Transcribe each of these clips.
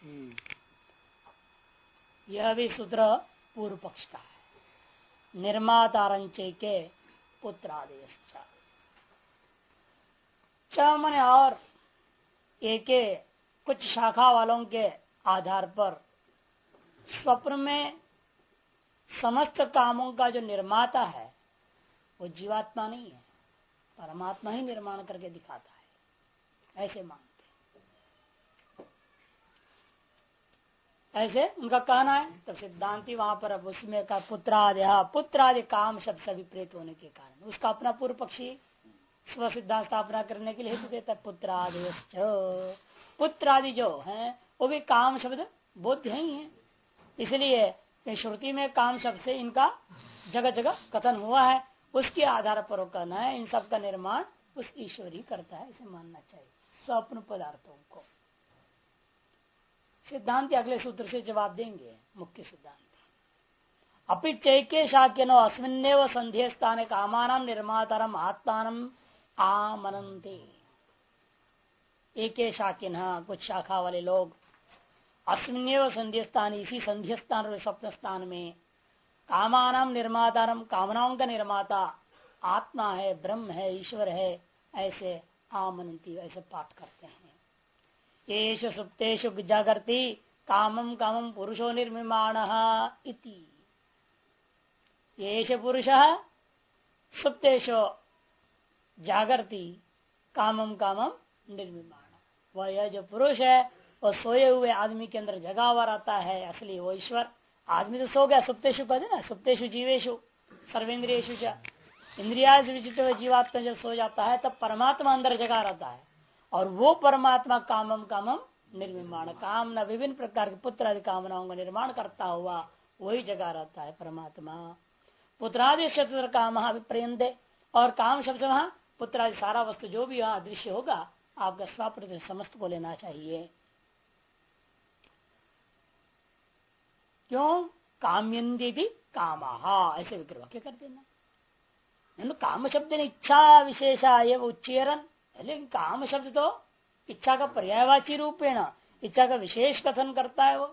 यह भी सूत्र पूर्व पक्ष का है। निर्मातारंचे के पुत्रादेश मने और एक कुछ शाखा वालों के आधार पर स्वप्न में समस्त कामों का जो निर्माता है वो जीवात्मा नहीं है, परमात्मा ही निर्माण करके दिखाता है, ऐसे मानते। ऐसे उनका कहना है। तो सिद्धांति वहां पर अब उसमें का पुत्रादि काम शब्द से विपरीत होने के कारण उसका अपना पूर्व पक्षी स्व सिद्धांत स्थापना करने के लिए हेतु देता है। पुत्रादि पुत्रादि जो है वो भी काम शब्द बोध्य ही है, इसलिए श्रुति में काम शब्द से इनका जगह जगह कथन हुआ है। उसके आधार पर कहना है इन सब का निर्माण उस ईश्वर ही करता है, इसे मानना चाहिए स्वप्न पदार्थों को। सिद्धांत अगले सूत्र से जवाब देंगे। मुख्य सिद्धांत अपि चैके शाक्यनो अस्मिन्नेव संध्य स्थाने कामानां निर्मातारम आत्मानम आमनन्ते। एक शाक्यन कुछ शाखा वाले लोग अस्मिन्नेव संध्य स्थान इसी संध्य स्थान और स्वप्न स्थान में कामानां निर्मातारम कामनाओं का निर्माता आत्मा है, ब्रह्म है, ईश्वर है, ऐसे आमनन्ति ऐसे पाठ करते हैं। येषु सुप्तेषु जागर्ति कामं कामं पुरुषो निर्मिमाणः इति। येष पुरुषः सुप्तेषु जागर्ति कामं कामं निर्मिमाण। वह यह जो पुरुष है वह सोए हुए आदमी के अंदर जगा हुआ रहता है, असली वो ईश्वर। आदमी तो सो गया, सुप्तेषु कहते ना, सुप्तेषु जीवेशु सर्वेन्द्रियेषु च इंद्रिया से विचित हुए जीवात्मा जब सो जाता है तब परमात्मा अंदर जगा रहता है और वो परमात्मा कामम कामम निर्मिमाण कामना विभिन्न प्रकार के पुत्र आदि कामनाओं का निर्माण करता हुआ वही जगह रहता है परमात्मा। पुत्रादि शत्रु काम विप्रयंदे और काम शब्द वहां पुत्रादि सारा वस्तु जो भी वहां दृश्य होगा आपका स्वप्न समस्त को लेना चाहिए। क्यों? काम्यंदी भी कामाहा ऐसे विग्रह क्या कर देना। काम शब्द ने इच्छा विशेषा ये उच्चेरन, लेकिन काम शब्द तो इच्छा का पर्यायवाची रूपेण इच्छा का विशेष कथन करता है। वो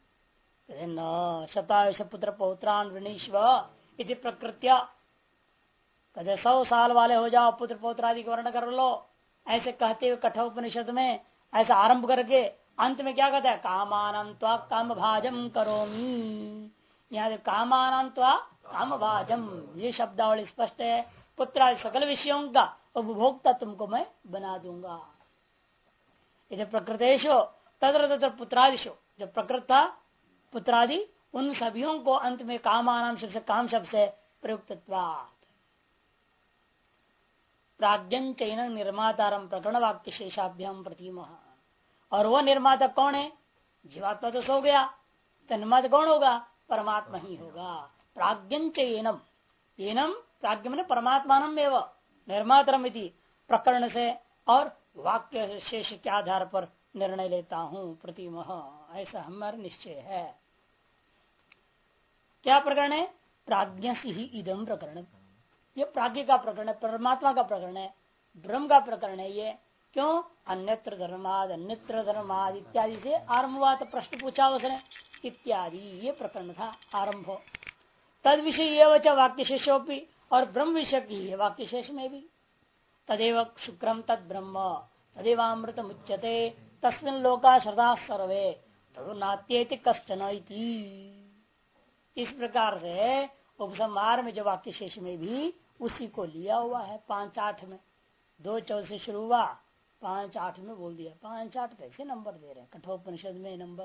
न शतायुष पुत्र पौत्रान वृणीश्व इति प्रकृत्या, कदे 100 साल वाले हो जाओ पुत्र पौत्रादि का वर्ण कर लो, ऐसे कहते हुए कठोपनिषद में ऐसा आरंभ करके अंत में क्या कहता है कामानं त्वा काम भाजम करोमि। यहाँ कामानं त्वा काम भाजम ये शब्दावली स्पष्ट है। पुत्र सकल विषयों का उपभोक्ता तुमको मैं बना दूंगा। इधर प्रकृतेशो तत्र तत्र पुत्रादिशो, जो प्रकृत था पुत्रादि उन सभियों को अंत में कामानाम शब्द से काम शब्द से प्रयुक्तत्वात्। प्राज्ञं चैन निर्मातारम प्रकरण वाक्य शेषाभ्याम प्रतिम। और वो निर्माता कौन है? जीवात्मा तो सो गया, तो निर्माता कौन होगा? परमात्मा ही होगा। प्राज्ञं चैनम, एनम प्राज्ञ में परमात्मानम एवं निर्मातरम इति प्रकरण से और वाक्य शेष के आधार पर निर्णय लेता हूँ प्रतिमह, ऐसा हमारा निश्चय है। क्या प्रकरण है? प्राज्ञ से ही इदम प्रकरण। ये प्राज्ञ का प्रकरण है, परमात्मा का प्रकरण है, ब्रह्म का प्रकरण है ये। क्यों? अन्यत्र धर्माद इत्यादि से आरंभ हुआ, तो प्रश्न पूछा उसने इत्यादि ये प्रकरण था आरंभ हो। तद विषय वाक्य शेषोपी, और ब्रह्म विषय की है वाक्य शेष में भी। तदेव शुक्रम तद ब्रह्म तदेवामृत मुच्यते तस्मिन् लोका श्रद्धा सर्वे तदु नात्येति कश्चन इति। इस प्रकार से उपसंहार में जो वाक्य शेष में भी उसी को लिया हुआ है। 5-8 में 2-14 से शुरू हुआ, 5-8 में बोल दिया। 5-8 कैसे नंबर दे रहे हैं कठोपनिषद में नंबर?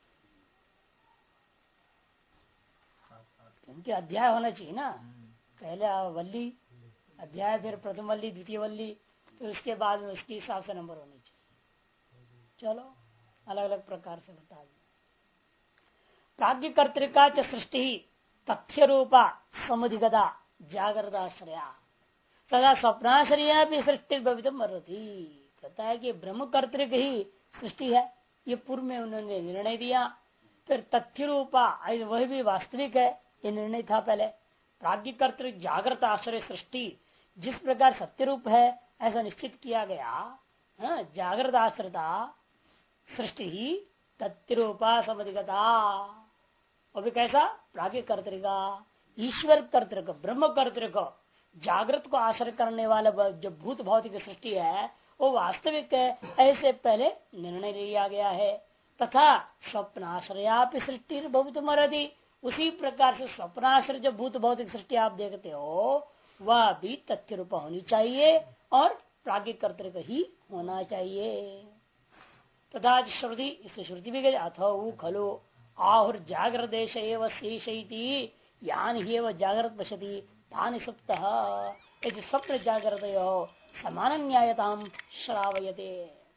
क्योंकि अध्याय होना चाहिए ना, पहले वल्ली अध्याय, फिर प्रथम वल्ली, द्वितीय वल्ली, फिर उसके बाद में उसके हिसाब से नंबर होने चाहिए। चलो अलग अलग प्रकार से बता दें। प्राज्ञ कर्तिका च सृष्टि तथ्य रूपा समुदिगता जागृताश्रया तथा स्वप्नाश्रया भी सृष्टि भवितुम मरती। कहता है कि ब्रह्म कर्तिक ही सृष्टि है, ये पूर्व में उन्होंने निर्णय दिया। फिर तथ्य रूपा वही भी वास्तविक है, ये निर्णय था पहले। प्राज्ञ कर्तिक जागृत आश्रय सृष्टि जिस प्रकार सत्य रूप है ऐसा निश्चित किया गया, जागृत आश्रिता सृष्टि ही तत्रूपा समधिगता, और भी कैसा प्राज्ञ कर्तृका, ईश्वर कर्तृक, ब्रह्म कर्तृक, जागृत को आश्रय करने वाला जो भूत भौतिक सृष्टि है वो वास्तविक है, ऐसे पहले निर्णय लिया गया है। तथा स्वप्नाश्रयापि सृष्टि बहुत मरदी, उसी प्रकार से स्वप्नाश्रय जो भूत भौतिक सृष्टि आप देखते हो वह भी तथ्य रूप होनी चाहिए और प्राज्ञ कर्तृक ही होना चाहिए। तथा श्रुति, इससे श्रुति भी गई, अथो खलु आहुर जागृत देश एवं शेषयति यान ही एवं जागृत पश्यति तानि सुप्त, यदि स्वप्न जागृत समान न्यायताम श्रावयते।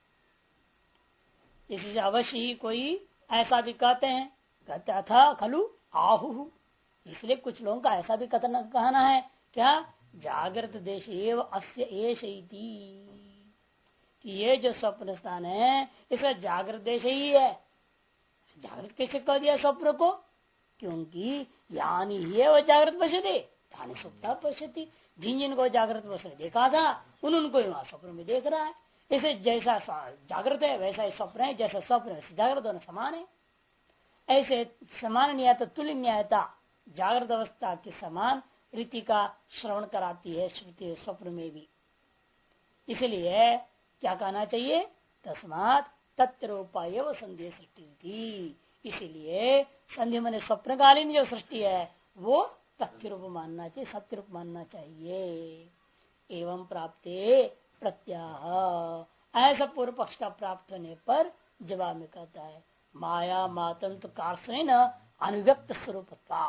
इससे अवश्य ही कोई ऐसा भी कहते हैं, कहते अथा खलु आहु, इसलिए कुछ लोगों का ऐसा भी कथन कहना है क्या, जागृत देश एवं अस्य एष इति, कि ये जो स्वप्न स्थान है इसका जागृत देश ही है। जागृत कैसे कह दिया स्वप्न को, क्योंकि यानी ये वह जागृत पश्यति तानि सुप्ता पश्यति, जिन जिन को जागृत अवस्था में देखा था उनको वहां स्वप्न में देख रहा है। इसे जैसा जागृत है वैसा ही स्वप्न है, जैसा स्वप्न है जागृत दोनों समान है। ऐसे समान न्यायता, तुल्य न्यायता जागृत अवस्था के समान रीति का श्रवण कराती है श्रुति स्वप्न में भी। इसलिए क्या कहना चाहिए, तस्मात तत्रूपाय व संधि सृष्टि थी, इसीलिए संधि मैंने स्वप्नकालीन जो सृष्टि है वो तथ्य रूप मानना चाहिए, सत्य रूप मानना चाहिए। एवं प्राप्ते प्रत्याह, ऐसा पूर्व पक्ष का प्राप्त होने पर जवाब में कहता है माया मातंत्र कार्षण अनिव्यक्त स्वरूपता,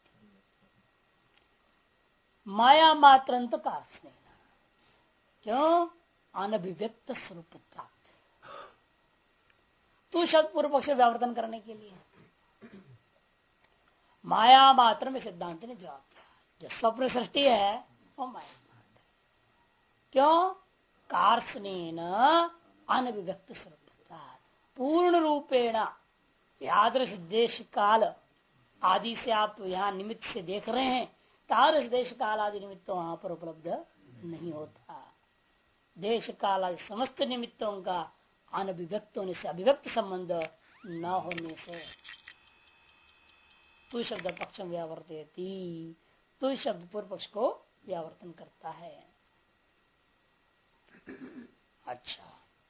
माया मात्रंत कार्षण, क्यों, अनभिव्यक्त स्वरूप प्राप्त। तू शब्द पूर्व पक्ष व्यावर्तन करने के लिए माया मात्र में सिद्धांत ने जवाब दिया, जो स्वप्न सृष्टि है वो माया मात्र, क्यों, कार्षणेन अनभिव्यक्त स्वरूप, पूर्ण रूपेण यादृश देश काल आदि से आप यहाँ निमित्त से देख रहे हैं, तादृश देश काल आदि निमित्त वहां पर उपलब्ध नहीं होता। देश काल आदि समस्त निमित्तों का अनभिव्यक्त होने से, अभिव्यक्त संबंध न होने से तू शब्द पक्ष व्यावर्तयति, तू शब्द पूर्व पक्ष को व्यावर्तन करता है। अच्छा,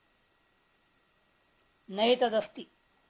नहीं तदस्ति,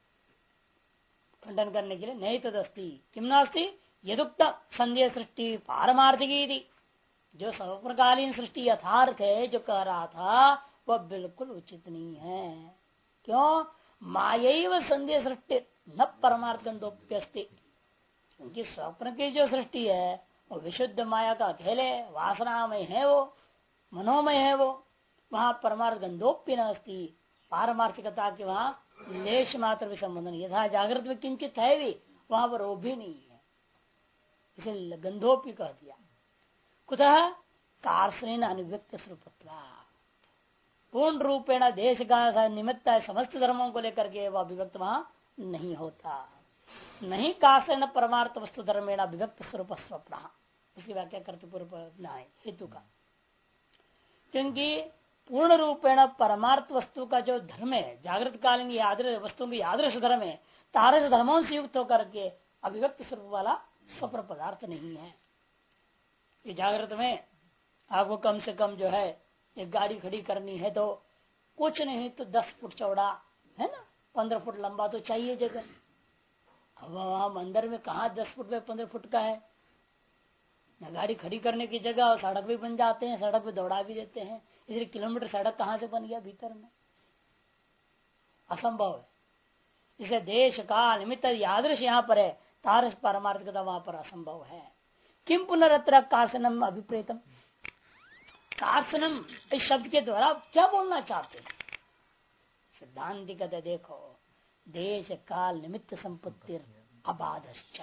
खंडन करने के लिए नहीं तदस्ति, किम नास्ति, यदुक्त संदेह सृष्टि पारमार्थिकी, जो स्वप्नकालीन सृष्टि यथार्थ है जो कह रहा था वह बिल्कुल उचित नहीं है। क्यों, मायैव संदेह सृष्टि न परमार्थ गंधोप्यस्ति, क्योंकि स्वप्न की जो सृष्टि है वो विशुद्ध माया का अकेले वासनामय है, वो मनोमय है, वो वहां परमार्थ गंधोप्य न अस्ति, पारमार्थिकता के वहां लेश मात्र भी संबंध नहीं। यथा जागृत में किंचित है भी, वहां पर वो भी नहीं है, इसे गंधोप्य कह दिया। कुतः कार्षणेन अनिव्यक्त स्वरूपत्वा, पूर्ण रूपेण देश का निमित्त है समस्त धर्मों को लेकर के वह अभिव्यक्त वहां नहीं होता। नहीं कार्षण परमार्थ वस्तु धर्मेण अभिव्यक्त स्वरूप स्वप्न, इसकी व्याख्या करते पूर्व हेतु का, क्योंकि पूर्ण रूपेण परमार्थ वस्तु का जो धर्म है जागृत कालीन यादृश वस्तु की यादृश धर्म है, तारस धर्मों से युक्त होकर के अभिव्यक्त स्वरूप वाला स्वप्न पदार्थ नहीं है। ये जागृत में आपको कम से कम जो है एक गाड़ी खड़ी करनी है तो कुछ नहीं तो 10 फुट चौड़ा है ना, 15 फुट लंबा तो चाहिए जगह। अब वहां अंदर में कहा 10 फुट पे 15 फुट का है न, गाड़ी खड़ी करने की जगह, और सड़क भी बन जाते हैं, सड़क भी दौड़ा भी देते हैं, इधर किलोमीटर सड़क कहाँ से बन गया भीतर में, असंभव है। इसे देश काल निमित्त यादृश यहाँ पर है, तारस पारमार्थिकता वहां पर असंभव है। किम पुनरत्र कार्षणम अभिप्रेतम, कार्षणम इस शब्द के द्वारा क्या बोलना चाहते हैं, सिद्धांति कहते देखो देश काल निमित्त संपत्ति अबाधश्च,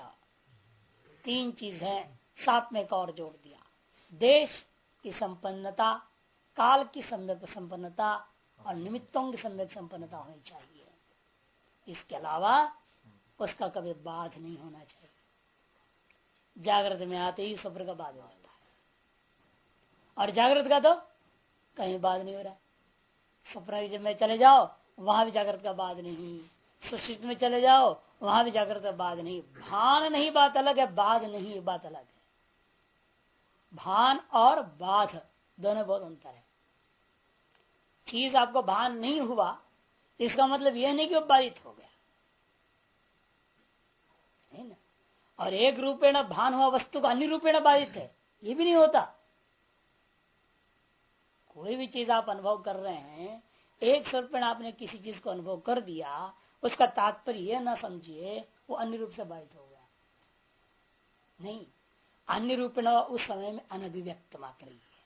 3 चीज है, साथ में एक और जोड़ दिया, देश की संपन्नता, काल की सम्यक संपन्नता और निमित्तों की सम्यक संपन्नता होनी चाहिए। इसके अलावा उसका कभी बाध नहीं होना चाहिए। जागृत में आते ही स्वप्न का बाध होता है, और जागृत का तो कहीं बाध नहीं हो रहा। स्वप्न जब में चले जाओ वहां भी जागृत का बाध नहीं, सुषुप्ति में चले जाओ, वहां भी जागृत बाध नहीं। भान नहीं बात अलग है, बाध नहीं बात अलग है। भान और बाध दोनों बहुत अंतर है। चीज आपको भान नहीं हुआ इसका मतलब यह नहीं कि वो बाधित हो गया, है ना। और एक रूपेण भान हुआ वस्तु का अन्य रूपेण बाधित है, ये भी नहीं होता। कोई भी चीज आप अनुभव कर रहे हैं, एक स्वरूपेण आपने किसी चीज को अनुभव कर दिया, उसका तात्पर्य यह ना समझिए वो अन्य रूप से बाधित हो गया, नहीं। अन्य रूपेण उस समय में अनभिव्यक्त मात्र ही है,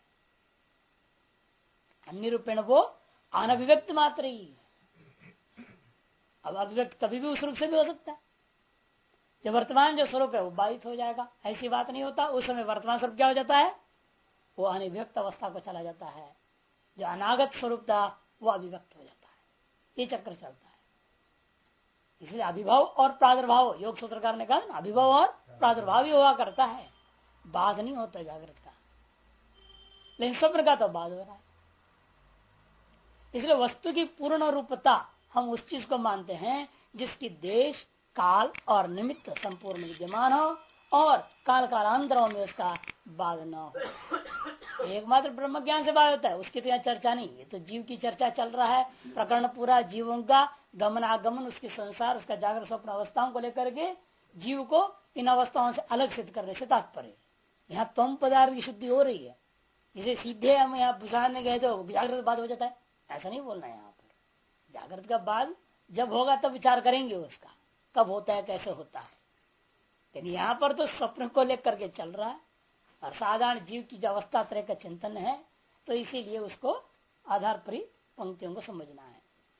अन्य रूपेण वो अनभिव्यक्त मात्र ही है। अब अभिव्यक्त कभी भी उस रूप से भी हो सकता है। जो वर्तमान जो स्वरूप है वो बाधित हो जाएगा, ऐसी बात नहीं होता। उस समय वर्तमान स्वरूप क्या हो जाता है, वो अनिव्यक्त अवस्था को चला जाता है। जो अनागत स्वरूप था वो अभिव्यक्त हो जाता है। ये चक्र चलता है। इसलिए अभिभाव और प्रादुर्भाव, योग सूत्रकार ने कहा अभिभाव और प्रादुर्भाव ही हुआ करता है, बाध नहीं होता जागृत का। लेकिन स्वप्न का तो बाध हो रहा है। इसलिए वस्तु की पूर्ण रूपता हम उस चीज को मानते हैं जिसकी देश काल और निमित्त संपूर्ण विद्यमान हो और काल कालांतरों में उसका बाध न हो। एकमात्र ब्रह्म ज्ञान से बाध होता है, उसकी तो यहाँ चर्चा नहीं। ये तो जीव की चर्चा चल रहा है, प्रकरण पूरा जीवों का गमन आगमन, उसकी संसार, उसका जागृत स्वप्न अवस्थाओं को लेकर के जीव को इन अवस्थाओं से अलग सिद्ध करने से तात्पर्य। यहाँ तम पदार्थ की शुद्धि हो रही है, इसे सीधे हम यहाँ बुझाने गए तो जागृत बाद हो जाता है, ऐसा नहीं बोलना है। यहाँ पर जागृत का बाद जब होगा तब विचार करेंगे उसका, कब होता है कैसे होता है। लेकिन यहाँ पर तो स्वप्न को लेकर के चल रहा है और साधारण जीव की जो अवस्था तरह का चिंतन है, तो इसीलिए उसको आधार पर ही पंक्तियों को समझना है।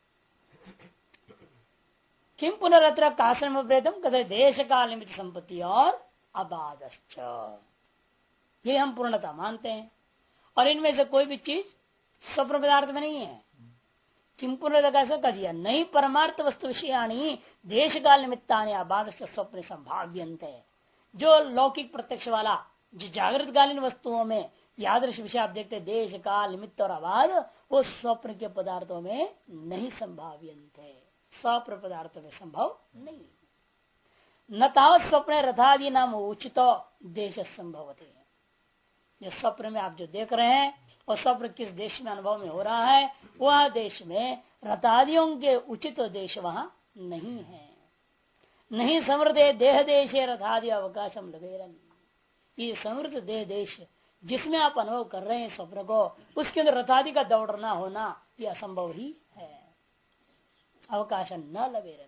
किम पुनरत्र काश्रम वेदम कदर देश काल निमित्त संपत्ति और अबाधश्च, ये हम पूर्णता मानते हैं। और इनमें से कोई भी चीज स्वप्न पदार्थ में नहीं है। किम पुनः कैसे कर दिया, नहीं परमार्थ वस्तु विषयाणी देश काल निमित्तानि अबाधश्च स्वप्न संभाव्यंत। जो लौकिक प्रत्यक्ष वाला जो जागृतकालीन वस्तुओं में यादृश विषय आप देखते देश काल निमित्त और अबाध, वो स्वप्न के पदार्थों में नहीं संभाव्यंत है, स्वप्न पदार्थों में संभव नहीं। न तावत स्वप्न रथादि नाम उचित देश संभवते। जो स्वप्न में आप जो देख रहे हैं और स्वप्न किस देश में अनुभव में हो रहा है, वह देश में रथादियों के उचित देश वहां नहीं है। नहीं समृद्ध देह देश रथादि अवकाशम लवेरन। ये समृद्ध देह देश जिसमें आप अनुभव कर रहे हैं स्वप्न को, उसके अंदर रथादि का दौड़ना होना यह असंभव ही है। अवकाश न लवेरन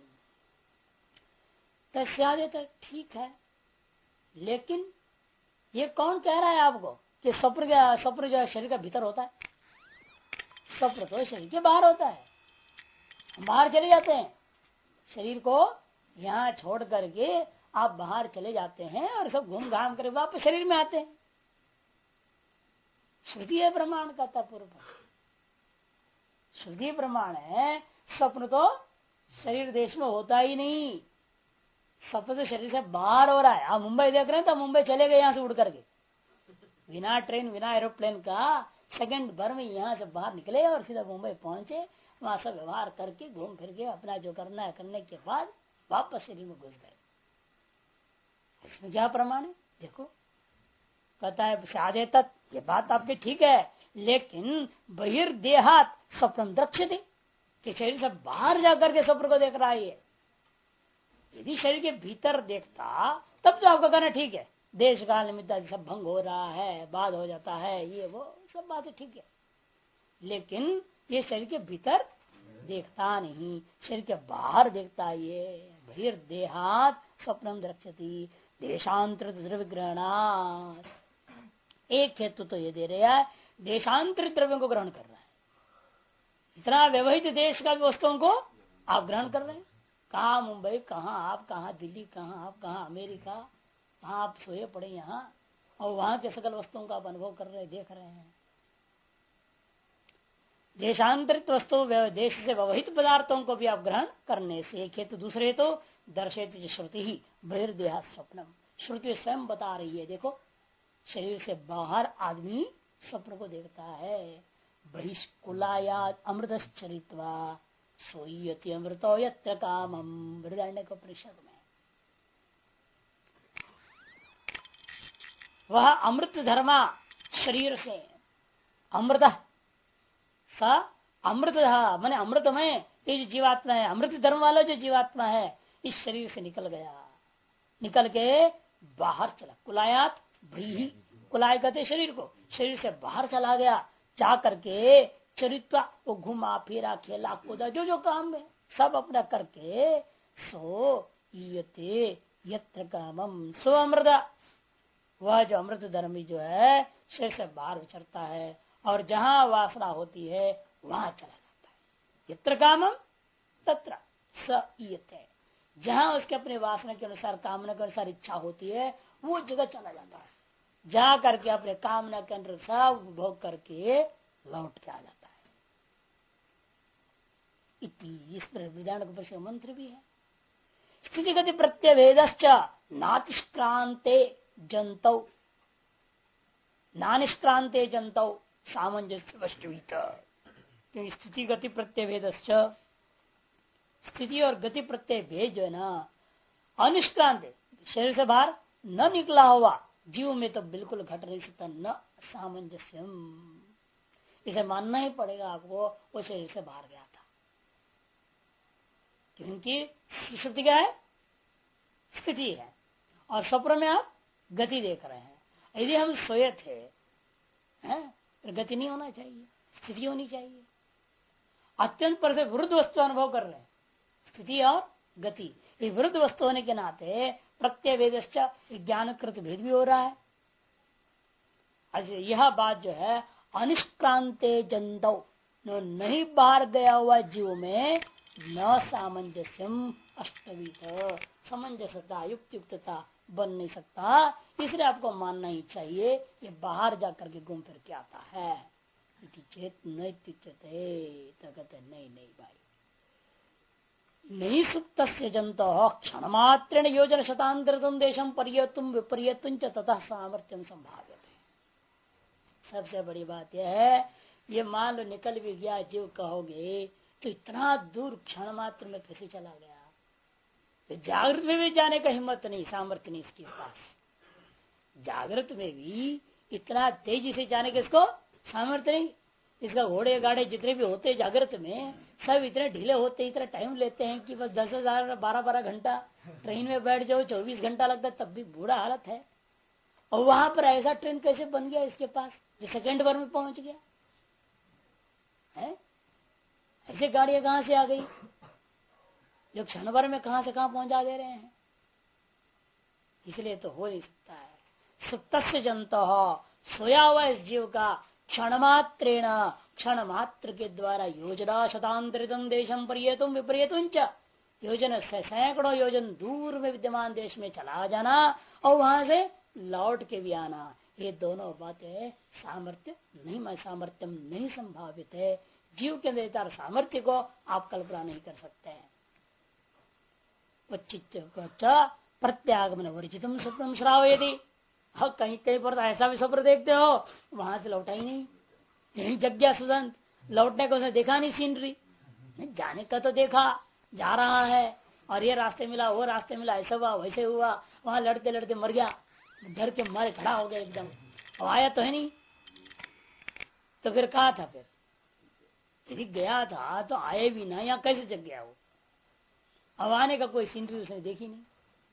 तो ठीक है, लेकिन ये कौन कह रहा है आपको कि स्वप्न जो है शरीर का भीतर होता है? स्वप्न तो शरीर के बाहर होता है। हम बाहर चले जाते हैं, शरीर को यहाँ छोड़ करके आप बाहर चले जाते हैं और सब घूम घाम कर वापस शरीर में आते हैं। श्रुति है प्रमाण कहता पूर्व, श्रुति प्रमाण है। स्वप्न तो शरीर देश में होता ही नहीं, स्वप्न तो शरीर से बाहर हो रहा है। आप मुंबई देख रहे हैं तो मुंबई चले गए यहाँ से उड़ करके, बिना ट्रेन बिना एरोप्लेन का सेकंड भर में यहाँ से बाहर निकले और सीधा मुंबई पहुंचे, वहां से व्यवहार करके घूम फिर के अपना जो करना है करने के बाद वापस शरीर में घुस गए। इसमें क्या प्रमाण है? देखो कहता है साधे तत्, ये बात आपकी ठीक है, लेकिन बहिर्देहात स्वप्न द्रक्ष्यते, कि शरीर से बाहर जाकर के स्वप्न को देख रहा है। यदि शरीर के भीतर देखता तब तो आपका कहना ठीक है, देश काल निमित्त सब भंग हो रहा है, बाद हो जाता है, ये वो सब बातें ठीक है। लेकिन ये शरीर के भीतर देखता नहीं, शरीर के बाहर देखता है। ये बहिर्देहात स्वप्नम द्रक्ष्यति देशांतर द्रव्यग्रहणात्। एक हेतु तो ये दे रहा है, देशांतरित द्रव्यों को ग्रहण कर रहा है। इतना व्यवहित देश का वस्तुओं को आप ग्रहण कर रहे हैं। कहाँ मुंबई, कहाँ आप, कहाँ दिल्ली, कहाँ आप, कहाँ अमेरिका, कहाँ आप सोए पड़े यहाँ, और वहां के सकल वस्तुओं का आप अनुभव कर रहे हैं, देख रहे हैं। देशांतरित वस्तु देश से व्यवहित पदार्थों को भी आप ग्रहण करने से एक हेतु, दूसरे तो दर्शयती श्रुति ही बहिर्देहा स्वप्नम। श्रुति स्वयं बता रही है, देखो शरीर से बाहर आदमी स्वप्न को देखता है। बहिष्कुलायात अमृतश्चरित्वा सोयति अमृतो यत्र कामम, बृहदारण्यक उपनिषद में। वह अमृत धर्मा शरीर से अमृत स अमृत माने अमृतमय ये जो जीवात्मा है, अमृत धर्म वाला जो जीवात्मा है, इस शरीर से निकल गया, निकल के बाहर चला। कुलायात भ्रीहि, कुलाय कहते शरीर को, शरीर से बाहर चला गया, जा करके चरित्वा वो घुमा फिरा खेला कूदा जो जो काम है सब अपना करके सो ईयते यत्र कामम सो अमृत, वह जो अमृत धर्मी जो है शरीर से बाहर विचरता है और जहां वासना होती है वहां चला जाता है। यत्र कामम तत्र स ईयते, जहां उसके अपने वासना के अनुसार कामना के अनुसार इच्छा होती है वो जगह चला जाता है, जा करके अपने कामना के अनुसार उपभोग करके लौट के आ जाता है। इस पर मंत्र भी है। स्थिति गति प्रत्यवेदश्च नातिष्क्रांते जंतौ नानिष्क्रांते जंतौ सामंजस्य वस्तुवित। क्योंकि स्थिति गति प्रत्यवेदश्च, स्थिति और गति प्रत्यय भेद जो है ना अनिष्क्रांत, शरीर से बाहर न निकला हुआ जीव में तो बिल्कुल घट नहीं सकता। न सामंजस्यम, इसे मानना ही पड़ेगा आपको वो शरीर से बाहर गया था, क्योंकि सुषुप्ति क्या है, स्थिति है, और स्वप्न में आप गति देख रहे हैं। यदि हम सोए थे तो गति नहीं होना चाहिए, स्थिति होनी चाहिए। अत्यंत पर से विरुद्ध वस्तु अनुभव कर रहे हैं, स्थिति और गति। ये विरुद्ध वस्तु होने के नाते प्रत्यय वेदश्च ज्ञानकृत भेद भी हो रहा है। अच्छा, यह बात जो है अनिष्क्रांते जंतौ, नहीं बाहर गया हुआ जीव में न सामंजस्यम अष्टवीत, सामंजस्यता युक्तियुक्तता बन नहीं सकता। इसलिए आपको मानना ही चाहिए ये बाहर जाकर के घूम फिर के आता है। चेत नहीं भाई, नहीं सुप्त जंत क्षण मात्रेण योजन शतांतरतम देशम परियतुम विपर्यतुम च ततः सामर्थ्यम संभाव्यते। सबसे बड़ी बात यह है, ये मान लो निकल भी गया जीव कहोगे तो इतना दूर क्षण मात्र में कैसे चला गया। तो जागृत में भी जाने का हिम्मत नहीं, सामर्थ्य नहीं इसके पास। जागृत में भी इतना तेजी से जाने के इसको सामर्थ्य नहीं। इसका घोड़े गाड़े जितने भी होते हैं जागृत में सब इतने ढीले होते हैं, इतना टाइम लेते हैं कि बस 10,000 12-12 घंटा ट्रेन में बैठ जाओ, 24 घंटा लगता है, तब भी बुरा हालत है। और वहां पर ऐसा ट्रेन कैसे बन गया इसके पास जो सेकंड भर में पहुंच गया है। ऐसे गाड़ियां कहां से आ गई जो क्षण भर में कहां से कहां पहुंचा दे रहे हैं। इसलिए तो हो नहीं सकता है। सुप्त जंत सोया हुआ इस जीव का क्षण मात्रेण, क्षण मात्र के द्वारा योजना शतांतरितम देशम परियतुम विपरीतुम च, योजन से सैकड़ों योजन दूर में विद्यमान देश में चला जाना और वहां से लौट के भी आना, ये दोनों बातें सामर्थ्य नहीं, सामर्थ्यम नहीं संभावित है। जीव के अंदर सामर्थ्य को आप कल्पना नहीं कर सकते हैं। प्रत्यागमन वर्जितम स्वप्नम श्रावयति। हाँ, कहीं कहीं पर ऐसा भी स्वप्न देखते हो वहां से लौटा ही नहीं, यही जग गया सुदंत, लौटने को उसने देखा नहीं सीनरी, जाने का तो देखा जा रहा है और ये रास्ते मिला वो रास्ते मिला, ऐसा हुआ वैसे हुआ, वहां लड़ते लड़ते मर गया, डर के मारे खड़ा हो गया एकदम, और आया तो है नहीं। तो फिर कहा था, फिर यदि गया था तो आए भी ना, यहाँ कैसे जग गया वो। अब आने का कोई सीनरी उसने देखी नहीं।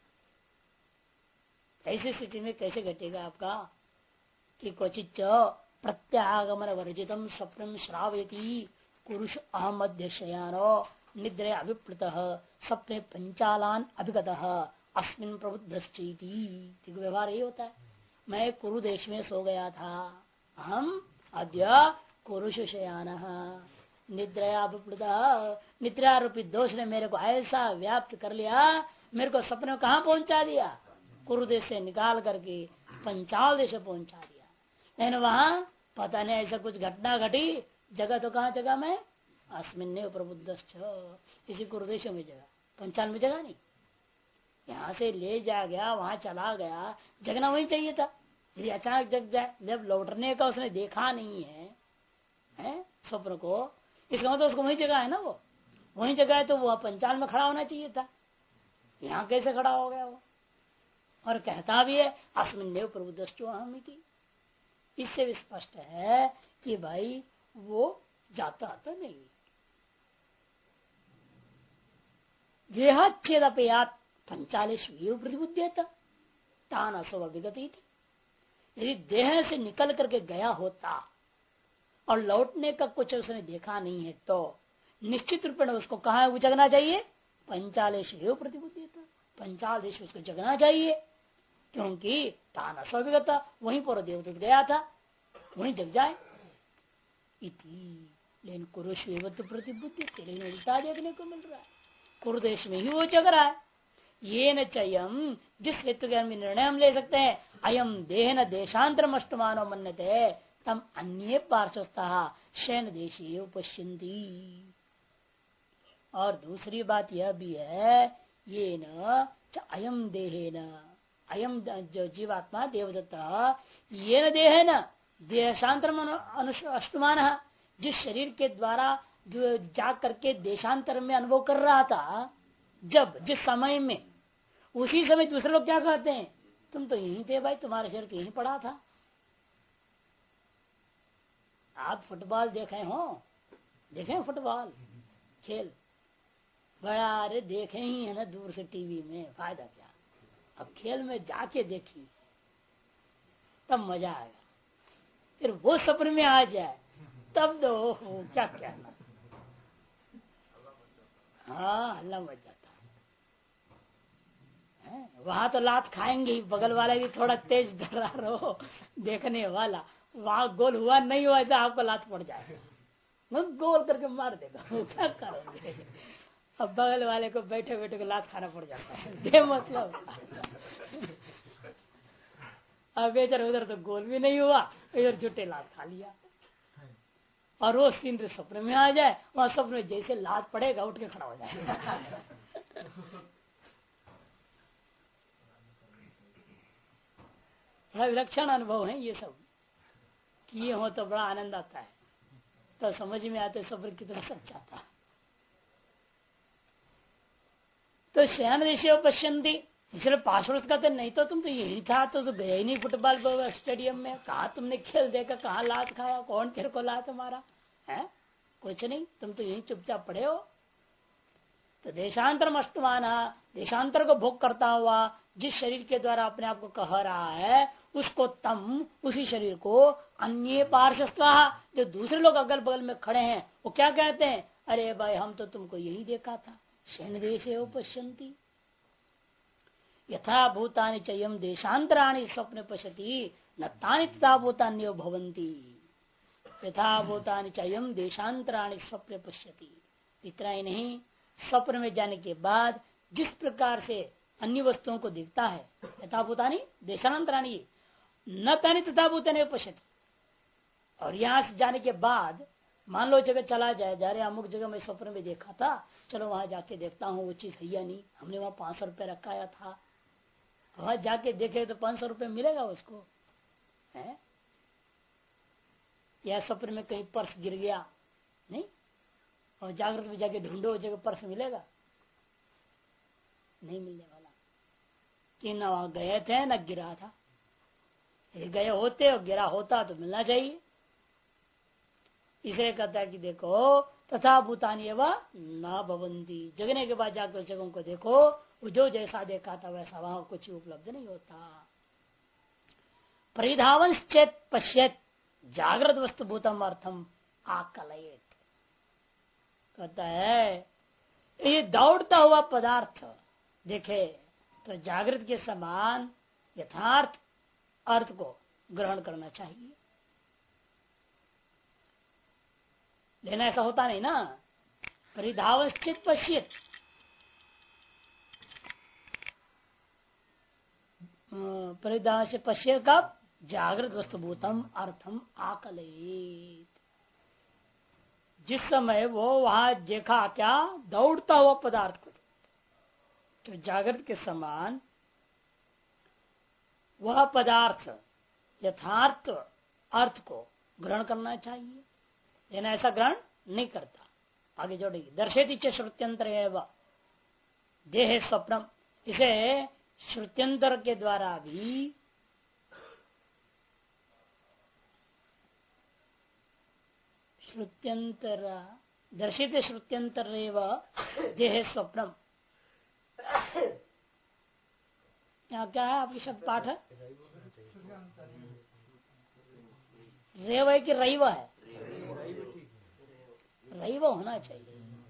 ऐसी स्थिति में कैसे घटेगा आपका कि क्वचित प्रत्यागमन वर्जितम स्वप्नम श्रावयति कुरुष अहम अध्यक्षयानो निद्रया अभिप्लुत स्वप्ने पंचालान अभिगत अस्मिन प्रबुद्धश्चेति। व्यवहार यही होता है। मैं कुरु देश में सो गया था, हम अद्य कुरुष शयान निद्रया अभिप्लुत, निद्रा रूपी दोष ने मेरे को ऐसा व्याप्त कर लिया, मेरे को सपने में कहाँ पहुंचा दिया, कुरुदेश से निकाल करके पंचाल देश पहुंचा दिया। लेकिन वहां पता नहीं ऐसा कुछ घटना घटी, जगह तो कहाँ जगह में अस्मिन प्रबुद्ध, इसी कुरुदेश में जगह, पंचाल में जगह नहीं। यहाँ से ले जा गया, वहां चला गया, जगना वही चाहिए था। यदि अचानक जग जाए, जब लौटने का उसने देखा नहीं है, स्वप्न को, इसका मतलब उसको वही जगह है ना वो। वही जगह है तो वह पंचाल में खड़ा होना चाहिए था, यहाँ कैसे खड़ा हो गया वो? और कहता भी है अस्मिन्नेव प्रबुद्धश्चो अहमिति। इससे भी स्पष्ट है कि भाई वो जाता आता नहीं। देहाच्छेदपयात पंचालिश प्रतिबुद्धता तान असो विगति थी। यदि देह से निकल करके गया होता और लौटने का कुछ उसने देखा नहीं है तो निश्चित रूप में उसको कहा जगना चाहिए? पंचालेश प्रतिबुद्धता, पंचालेश उसको जगना चाहिए, क्योंकि तान अस्विगता वहीं पर देवदूत गया था, वहीं जग जाए इति। लेकिन कुरुष्व प्रतिबुद्धि, लेकिन उल्टा देखने को मिल रहा है, कुरुदेश में ही वो जग रहा है। ये न चयम, जिस हेतु के में निर्णय हम ले सकते हैं, अयम देह न देशांतर अष्टमानो मन्यते तम अन्य पार्श्वस्था शयन देशी उपश्यंती। और दूसरी बात यह भी है, ये न अयम देहे न, अयम जो जीवात्मा देवदत्ता, ये न देह न देशांतर अष्टमान, जिस शरीर के द्वारा जो जा करके देशांतर में अनुभव कर रहा था, जब जिस समय में, उसी समय दूसरे लोग क्या कहते हैं, तुम तो यहीं थे भाई, तुम्हारा शरीर तो यहीं पड़ा था। आप फुटबॉल देखे हो, देखे फुटबॉल खेल, बड़ा अरे देखे ही है ना दूर से टीवी में, फायदा क्या? अब खेल में जाके देखी तब मजा आएगा। फिर वो सपने में आ जाए तब तो क्या कहना, हाँ हल्ला मच जाता है। वहां तो लात खाएंगे ही, बगल वाला भी थोड़ा तेज डरा रहो देखने वाला, वहां गोल हुआ नहीं हुआ तो आपको लात पड़ जाएगा, वो गोल करके मार देगा, वो क्या करेंगे? अब बगल वाले को बैठे बैठे को लात खाना पड़ जाता है, बेमतलब। अब बेचार उधर तो गोल भी नहीं हुआ, इधर झूठे लात खा लिया। और वो सीन सपने में आ जाए, वहां सपने में जैसे लात पड़ेगा उठ के खड़ा हो जाएगा। बड़ा विलक्षण अनुभव है ये सब, किए हो तो बड़ा आनंद आता है, तो समझ में आते सब्र कितना सच्चा था। तो शयन देशे पश्यंती, इसलिए पार्श्वस्थ कहते नहीं तो तुम तो यही था, तो गया ही नहीं फुटबॉल स्टेडियम में, कहा तुमने खेल देखा, कहा लात खाया, कौन तेरे को लात मारा है? कुछ नहीं, तुम तो यही चुपचाप पड़े हो। तो देशांतर अष्टमाना, देशांतर को भोग करता हुआ जिस शरीर के द्वारा अपने आप को कह रहा है, उसको तम, उसी शरीर को अन्य पार्श्वस्थ, जो दूसरे लोग अगल बगल में खड़े हैं वो क्या कहते हैं, अरे भाई हम तो तुमको यही देखा था, शयन देशे उपश्यंती। यथा भूतानि चयम देशांतराणि स्वप्न पश्यति न तानि तथा भूतान्यो भवन्ति। यथा भूतानि चयम देशांतराणि स्वप्न पश्यति, इतना ही नहीं, स्वप्न में जाने के बाद जिस प्रकार से अन्य वस्तुओं को दिखता है, यथा भूतानि देशांतराणि न तानि तथा भूतान्यो पश्यति। और यहाँ से जाने के बाद मान लो जगह चला जाए, जा रहे अमुक जगह मैं स्वप्न में देखा था, चलो वहां जाके देखता हूँ वो चीज है या नहीं, हमने वहां 500 रुपये रखाया था, वहां जाके देखे तो 500 रुपये मिलेगा उसको है? या स्वप्न में कहीं पर्स गिर गया नहीं, और जागृत में जाके ढूंढो जगह पर्स मिलेगा, नहीं मिलने वाला। कि न वहां गए थे न गिरा था, यदि गए होते और गिरा होता तो मिलना चाहिए। इसे कहता है कि देखो तथा भूतानी एवं न भवंती, जगने के बाद जाकर जगहों को देखो, जो जैसा देखा था वैसा वहां कुछ उपलब्ध नहीं होता। परिधावंश चेत पश्यत जागृत वस्तु भूतम अर्थम आकलयेत। कहता है ये दौड़ता हुआ पदार्थ देखे तो जागृत के समान यथार्थ अर्थ को ग्रहण करना चाहिए, लेकिन ऐसा होता नहीं ना। परिधावश्चित पश्यत, परिधाव से पश्यत कब, जागृत वस्तुभूतम अर्थम आकलयेत। जिस समय वो वहां देखा क्या, दौड़ता हुआ पदार्थ को, तो जागृत के समान वह पदार्थ यथार्थ अर्थ को ग्रहण करना चाहिए, लेकिन ऐसा ग्रहण नहीं करता। आगे जोड़ेगी दर्शेती च श्रुत्यंतर एवं देह स्वप्नम। इसे श्रुत्यंतर के द्वारा भी श्रुत्यंतर दर्शित श्रुत्यंतर देह स्वप्नम। यहाँ क्या है आपकी शब्द पाठ है रेव है कि रैव है? रैव होना चाहिए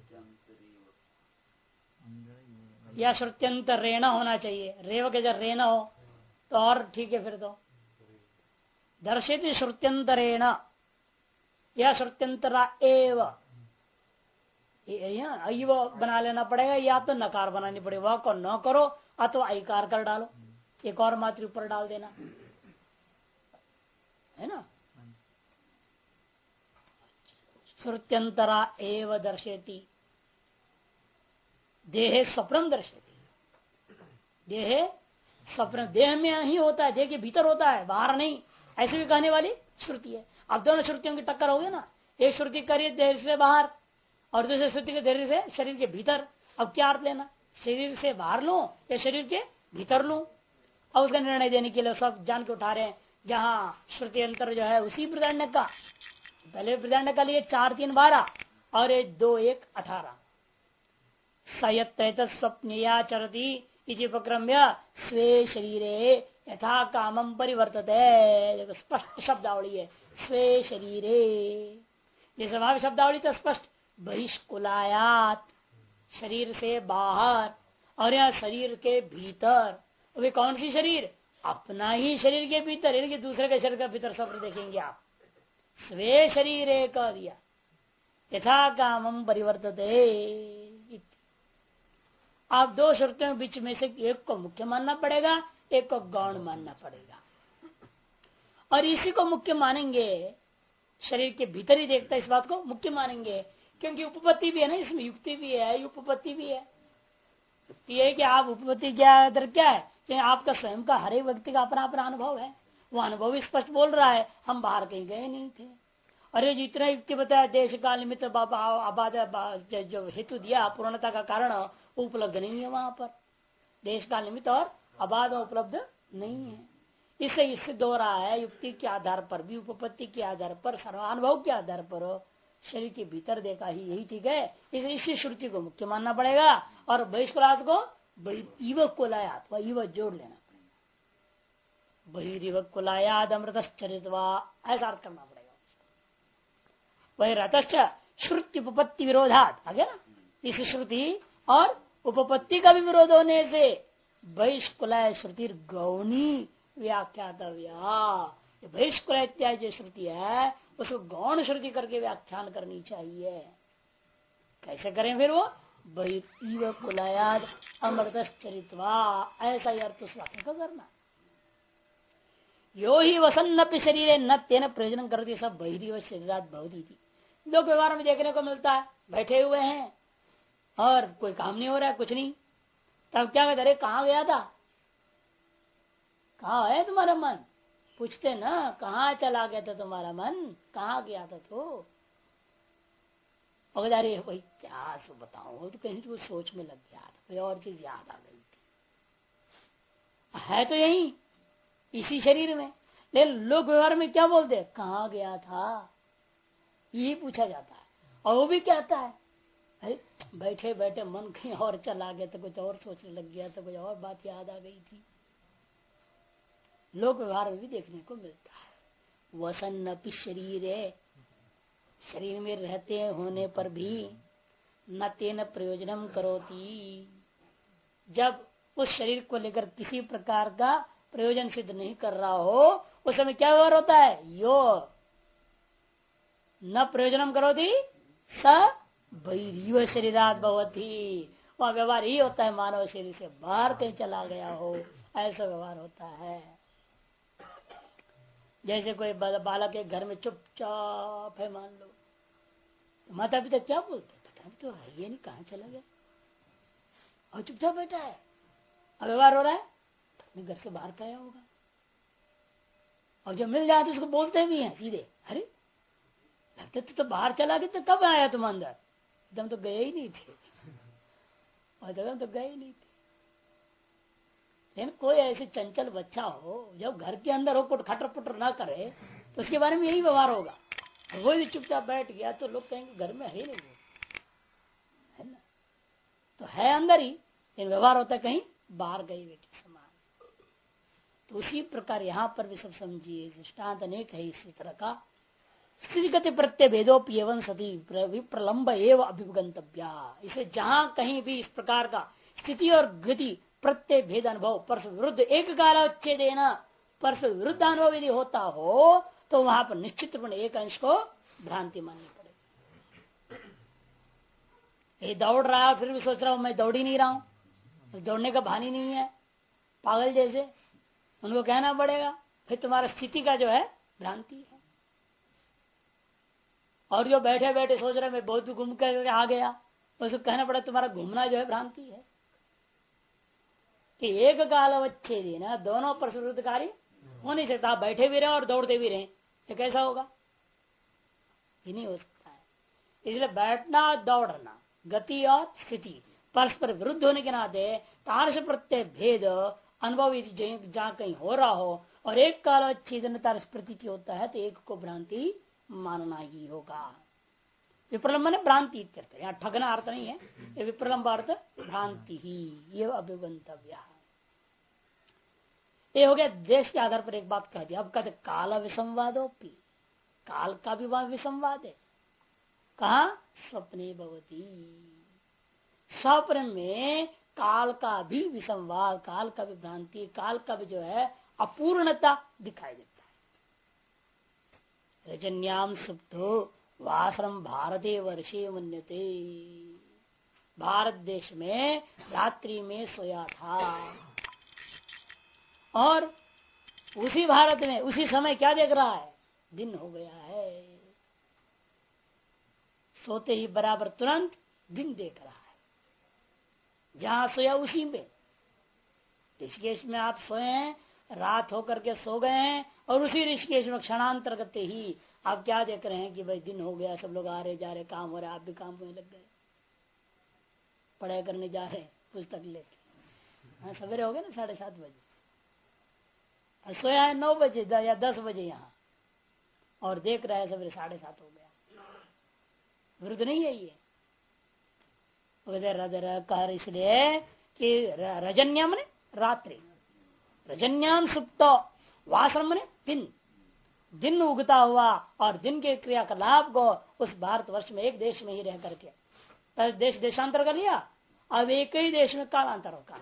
या श्रुत्यंतर रेणा होना चाहिए। रेव के जब रेना हो तो और ठीक है। फिर तो दर्शित श्रुत्यंतरेण या श्रुत्यंतरा एव अव बना लेना पड़ेगा या तो नकार बनानी पड़ेगा। वह को न करो अथवा ऐकार कर डालो, एक और मात्र ऊपर डाल देना है ना। श्रुत्यंतरा एव दर्शेती देह स्वप्नम दर्शेती। देह स्वप्न देह में ही होता है, देह के भीतर होता है, बाहर नहीं। ऐसे भी कहने वाली श्रुति है। अब दोनों श्रुतियों की टक्कर हो गई ना। एक श्रुति करिए देह से बाहर और दूसरी श्रुति के देह से शरीर के भीतर। अब क्या अर्थ लेना, शरीर से बाहर लूं या शरीर के भीतर लूं? अब उसका निर्णय देने के लिए सब जान के उठा रहे हैं। जहाँ श्रुति अंतर जो है उसी प्रदंड का, पहले प्रदंड का लिए 4 3 12 और 2 1 18 सयत स्वप्निया चरती इति उपक्रम्य स्वे शरीरे यथा कामम परिवर्तते। स्पष्ट शब्दावली है स्वे शरीरे। जैसे वहां शब्दावली तो स्पष्ट बहिष्कुलायात शरीर से बाहर और यह शरीर के भीतर। वे कौन सी शरीर? अपना ही शरीर के भीतर, यानी कि दूसरे के शरीर के भीतर सब देखेंगे आप। स्वे शरीरे कह दिया यथा कामम परिवर्तते। आप दो शर्तों के बीच में से एक को मुख्य मानना पड़ेगा, एक को गौण मानना पड़ेगा। और इसी को मुख्य मानेंगे, शरीर के भीतर ही देखता है इस बात को मुख्य मानेंगे, क्योंकि उपपत्ति भी है ना इसमें, युक्ति भी है उपपत्ति भी है। युक्ति है कि आप उपपत्ति क्या है कि आपका स्वयं का हर एक व्यक्ति का अपना अपना अनुभव है। वो अनुभव भी स्पष्ट बोल रहा है, हम बाहर कहीं गए नहीं थे। अरे जितना युक्ति बताया देश काल निमित्त आबाद जो हेतु दिया पूर्णता का कारण उपलब्ध नहीं है वहां पर। देश काल निमित्त और आबाद उपलब्ध नहीं है। इससे दो रहा है युक्ति के आधार पर भी, उपपत्ति के आधार पर, सर्वानुभव के आधार पर शरीर के भीतर देखा ही यही ठीक है। इसी श्रुति को मुख्य मानना पड़ेगा और बहिष्कुलात को इव कुलायात व इव जोड़ लेना पड़ेगा। बहिरिव कुलायाद अमृतश्चरित्वा ऐसा अर्थ करना पड़ेगा। वही रतश्च श्रुति उपपत्ति विरोधात आ गया ना। इस श्रुति और उपपत्ति का भी विरोध होने से बहिष्कुलाय श्रुति गौणी व्याख्यातव्या। बहिष्कुलाय इत्यादि जो श्रुति है उसको गौण श्रुति करके व्याख्यान करनी चाहिए। कैसे करें फिर वो? बहिर्व कुलायाद अमृतश्चरित्वा ऐसा ही अर्थ उस वाक्य का करना। यो ही वसन्न शरीर न तेन प्रयोजन करती सब बहिर्व शरीरात भवती थी। लोग व्यवहार में देखने को मिलता है, बैठे हुए हैं और कोई काम नहीं हो रहा है, कुछ नहीं। तब क्या कहते, अरे कहाँ गया था, कहाँ है तुम्हारा मन? पूछते ना, कहाँ चला गया था तुम्हारा मन, कहाँ गया था? तो अरे भाई क्या सो बताऊं, तो कहीं तो सोच में लग गया था, कोई और चीज याद आ गई थी। है तो यही इसी शरीर में, लेकिन लोग व्यवहार में क्या बोलते हैं, कहाँ गया था, यही पूछा जाता है। और वो भी कहता है अरे बैठे बैठे मन कहीं और चला गया, तो कुछ और सोचने लग गया, तो कुछ और बात याद आ गई थी। लोक व्यवहार में भी देखने को मिलता है। वसन्नपि शरीर, शरीर में रहते होने पर भी न तेन प्रयोजनम करोति, जब उस शरीर को लेकर किसी प्रकार का प्रयोजन सिद्ध नहीं कर रहा हो, उस समय क्या व्यवहार होता है? यो न प्रयोजनम करोति स बहिर्व शरीरात भवति। वह व्यवहार ही होता है मानव शरीर से बाहर कहीं चला गया हो, ऐसा व्यवहार होता है। जैसे कोई बालक के घर में चुपचाप है मान लो, तो माता पिता क्या बोलते, पता नहीं तो है ये नहीं, कहाँ चला गया, और चुपचाप बैठा है, अब व्यवहार हो रहा है अपने घर से बाहर का आया होगा। और जब मिल जाए तो उसको बोलते भी हैं सीधे, अरे लगता तो बाहर चला गया, तो कब आया तुम अंदर? एकदम तो गए ही नहीं थे, और एकदम तो गए ही नहीं थे। लेकिन कोई ऐसे चंचल बच्चा हो जब घर के अंदर हो, कुछ खटर पुटर ना करे, तो उसके बारे में यही व्यवहार होगा। वो भी चुपचाप बैठ गया तो लोग कहेंगे घर में है नहीं वो, है ना, तो है अंदर ही, लेकिन व्यवहार होता है कहीं बाहर गई बेटी समान। तो उसी प्रकार यहाँ पर भी सब समझिए, दृष्टांत अनेक है इसी तरह का। स्थिति गति प्रत्यय भेदोपि एवं सती विप्रलंब एवं अभिगंतव्या। इसे जहां कहीं भी इस प्रकार का स्थिति और गति प्रत्यय भेद अनुभव परस्पर विरुद्ध एक कालोच्छेद देना परस्पर विरुद्ध अनुभव यदि होता हो तो वहां पर निश्चित रूप एक अंश को भ्रांति माननी पड़ेगी। ये दौड़ रहा है फिर भी सोच रहा हूं मैं दौड़ ही नहीं रहा हूं, दौड़ने का भान ही नहीं है, पागल जैसे उनको कहना पड़ेगा फिर तुम्हारा स्थिति का जो है भ्रांति है। और जो बैठे बैठे सोच रहे मैं बहुत घूम कर आ गया, उसको कहना पड़ा तुम्हारा घूमना जो है भ्रांति है। कि एक कालवच्छेदी ना दोनों परस्परकारी हो नहीं सकता, आप बैठे भी रहे और दौड़ते भी रहे, ये कैसा होगा? ये नहीं हो सकता है। इसलिए बैठना दौड़ना गति और स्थिति परस्पर विरुद्ध होने के नाते तारस प्रत्यय भेद अनुभव जहाँ कहीं हो रहा हो और एक कालवच्छेदन तारस प्रतीति होता है तो एक को भ्रांति मानना ही होगा। विप्रलंब ने भ्रांति इत्यर्थ, यहाँ ठगना अर्थ नहीं है, ये विप्रलंब अर्थ भ्रांति ही, ये अभिगंतव्य। ये हो गया देश के आधार पर एक बात कह दी। अब कहते काल विसंवादोपि, काल का भी वहां विसंवाद है। कहा? स्वप्ने भवती, स्वप्न में काल का भी विसंवाद, काल का भी भ्रांति, काल का भी जो है अपूर्णता दिखाई देता है। रजन्याम सुप्तो वासरम भारते वर्षे मन्यते, भारत देश में रात्रि में सोया था और उसी भारत में उसी समय क्या देख रहा है? दिन हो गया है। सोते ही बराबर तुरंत दिन देख रहा है। जहां सोया उसी में, ऋषिकेश में आप सोए हैं, रात होकर के सो गए हैं और उसी ऋषिकेश में क्षणांतर करते ही आप क्या देख रहे हैं कि भाई दिन हो गया, सब लोग आ रहे जा रहे, काम हो रहा है, आप भी काम होने लग गए, पढ़ाई करने जा रहे पुस्तक लेके। हाँ, सवेरे हो गए ना 7:30 बजे, और सोया है 9 बजे या 10 बजे यहाँ, और देख रहा है सवेरे 7:30 हो गया। विरुद्ध नहीं है ये कर, इसलिए कि रजन्यम ने रात्रि, रजन्याम सुप्तो वासरम ने दिन, दिन उगता हुआ और दिन के क्रियाकलाप को उस भारतवर्ष में एक देश में ही रह करके, पहले देश देशांतर कर लिया, अब एक ही देश में कालांतर होगा।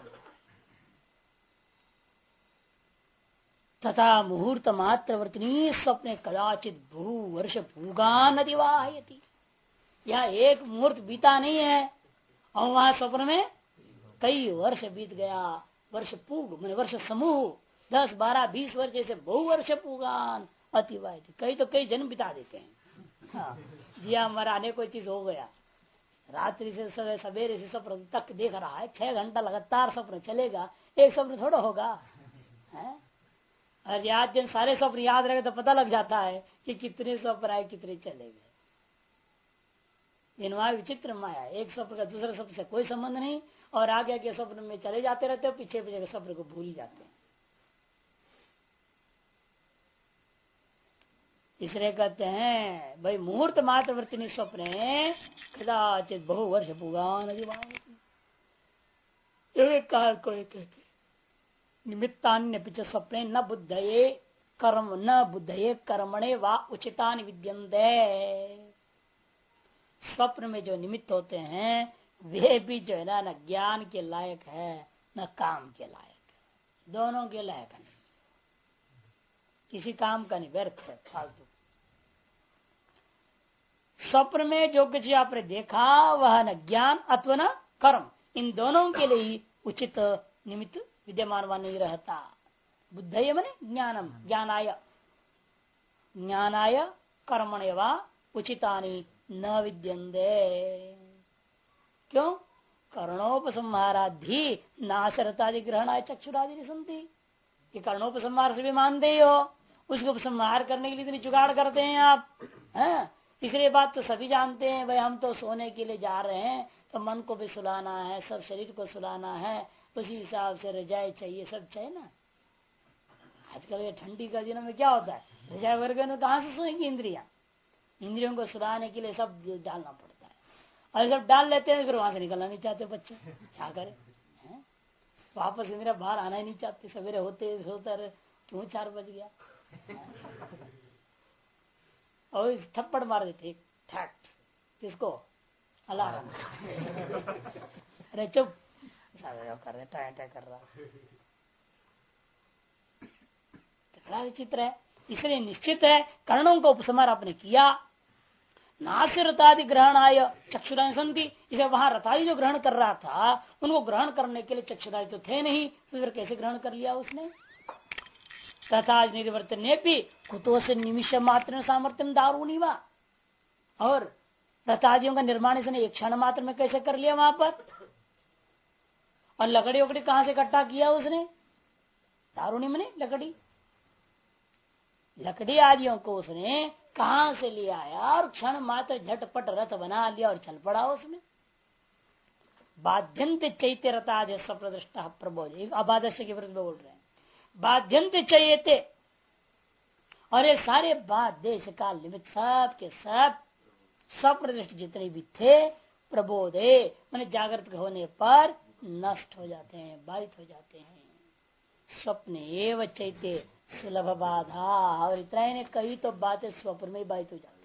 तथा मुहूर्त मात्र वर्तनी स्वप्ने कदाचित भू वर्ष भूगान अधिवाहयति, यह एक मुहूर्त बीता नहीं है और वहां स्वप्न में कई वर्ष बीत गया। वर्ष पूग मैंने वर्ष समूह 10, 12, 20 वर्ष जैसे बहु वर्ष पूगान अतिवाहित, कई तो कई जन्म बिता देते हैं। हाँ, जिया हमारा आने कोई चीज हो गया, रात्रि से सवेरे से स्वप्न तक देख रहा है, 6 घंटा लगातार स्वप्न चलेगा, एक स्वप्न थोड़ा होगा है? और याद दिन सारे स्वप्न याद रहेगा तो पता लग जाता है कि कितने स्वप्न आए कितने चले गए। वहां विचित्र माया, एक स्वप्न का दूसरे स्वप्न से कोई संबंध नहीं, और आगे के स्वप्न में चले जाते रहते हो, पीछे पीछे के स्वप्न को भूल जाते हैं। इसलिए कहते हैं भाई मुहूर्त मात्र वर्तनी स्वप्न कदाचित बहु वर्ष पुगान काल को निमित्तान्य पिछ स्वप्ने न बुद्धये कर्म न बुद्धये कर्मणे वा उचितानि विद्यन्ते। स्वप्न में जो निमित्त होते हैं वे भी जो है ना न ज्ञान के लायक है न काम के लायक है, दोनों के लायक नहीं, किसी काम का नहीं, व्यर्थ है, फालतू। स्वप्न में जो कुछ आपने देखा वह न ज्ञान अथवा न कर्म, इन दोनों के लिए उचित निमित्त विद्यमान नहीं रहता। बुद्धय मने ज्ञानम, ज्ञानाय ज्ञानाय कर्मणे वा उचितानि न विद्यन्ते। क्यों? कर्णोपसंहाराधि नाशरतादि ग्रहणाय चक्षुरादि संति, ये कर्णोपसंहार से भी मानते ही हो, उसको उपसंहार करने के लिए इतनी जुगाड़ करते हैं आप, हैं? इसलिए बात तो सभी जानते हैं, भाई हम तो सोने के लिए जा रहे हैं तो मन को भी सुलाना है, सब शरीर को सुलाना है, उसी हिसाब से रजाई चाहिए, सब चाहिए ना। आजकल ये ठंडी का दिनों में क्या होता है, रजाई वर्ग में कहाँ से सोएंगी इंद्रियां, इंद्रियों को सुलाने के लिए सब डालना पड़ता है, और सब डाल लेते हैं फिर वहां से निकलना नहीं चाहते बच्चे, क्या करें, वापस इंद्रिया बाहर आना ही नहीं चाहते, सवेरे होते होता रहे क्यों 4 बज गया, और थप्पड़ मार देते ठैक, किसको, अलार्म, अरे चुप कर रहे टाइम कर रहा, बड़ा विचित्र है। इसलिए निश्चित है कर्णों का उपसमर आपने किया, नास्य रतादि ग्रहण आय चक्षुरादि संति, इसे वहां रतादि जो ग्रहण कर रहा था उनको ग्रहण करने के लिए चक्षुरादि तो थे नहीं, तो फिर कैसे ग्रहण कर लिया उसने। रतादि निर्वर्तने भी कुतो से निमिष मात्र सामर्थ्यम दारूणी वा, और रतादियों का निर्माण इसने एक क्षण मात्र में कैसे कर लिया वहां पर, और लकड़ी वकड़ी कहां से इकट्ठा किया उसने, दारूणी में लकड़ी, लकड़ी आदियों को उसने कहां से लिया आया, और क्षण मात्र झटपट रथ बना लिया और चल पड़ा उसमें। बाध्यंत चैत्य रतादि स्वप्रदृष्ट प्रबोध, अबादस्य के विरुद्ध बोल रहे हैं, बाध्यंत चैत्य, और ये सारे बात देश काल निमित्त सब के सब स्वप्रदृष्ट जितने भी थे प्रबोधे मैंने जागृत होने पर नष्ट हो जाते हैं, बाधित हो जाते हैं। स्वप्न एवं चैत्य सुलभ बाधा, और इतना ही ने कही तो बातें स्वप्न में बाधित हो जाती।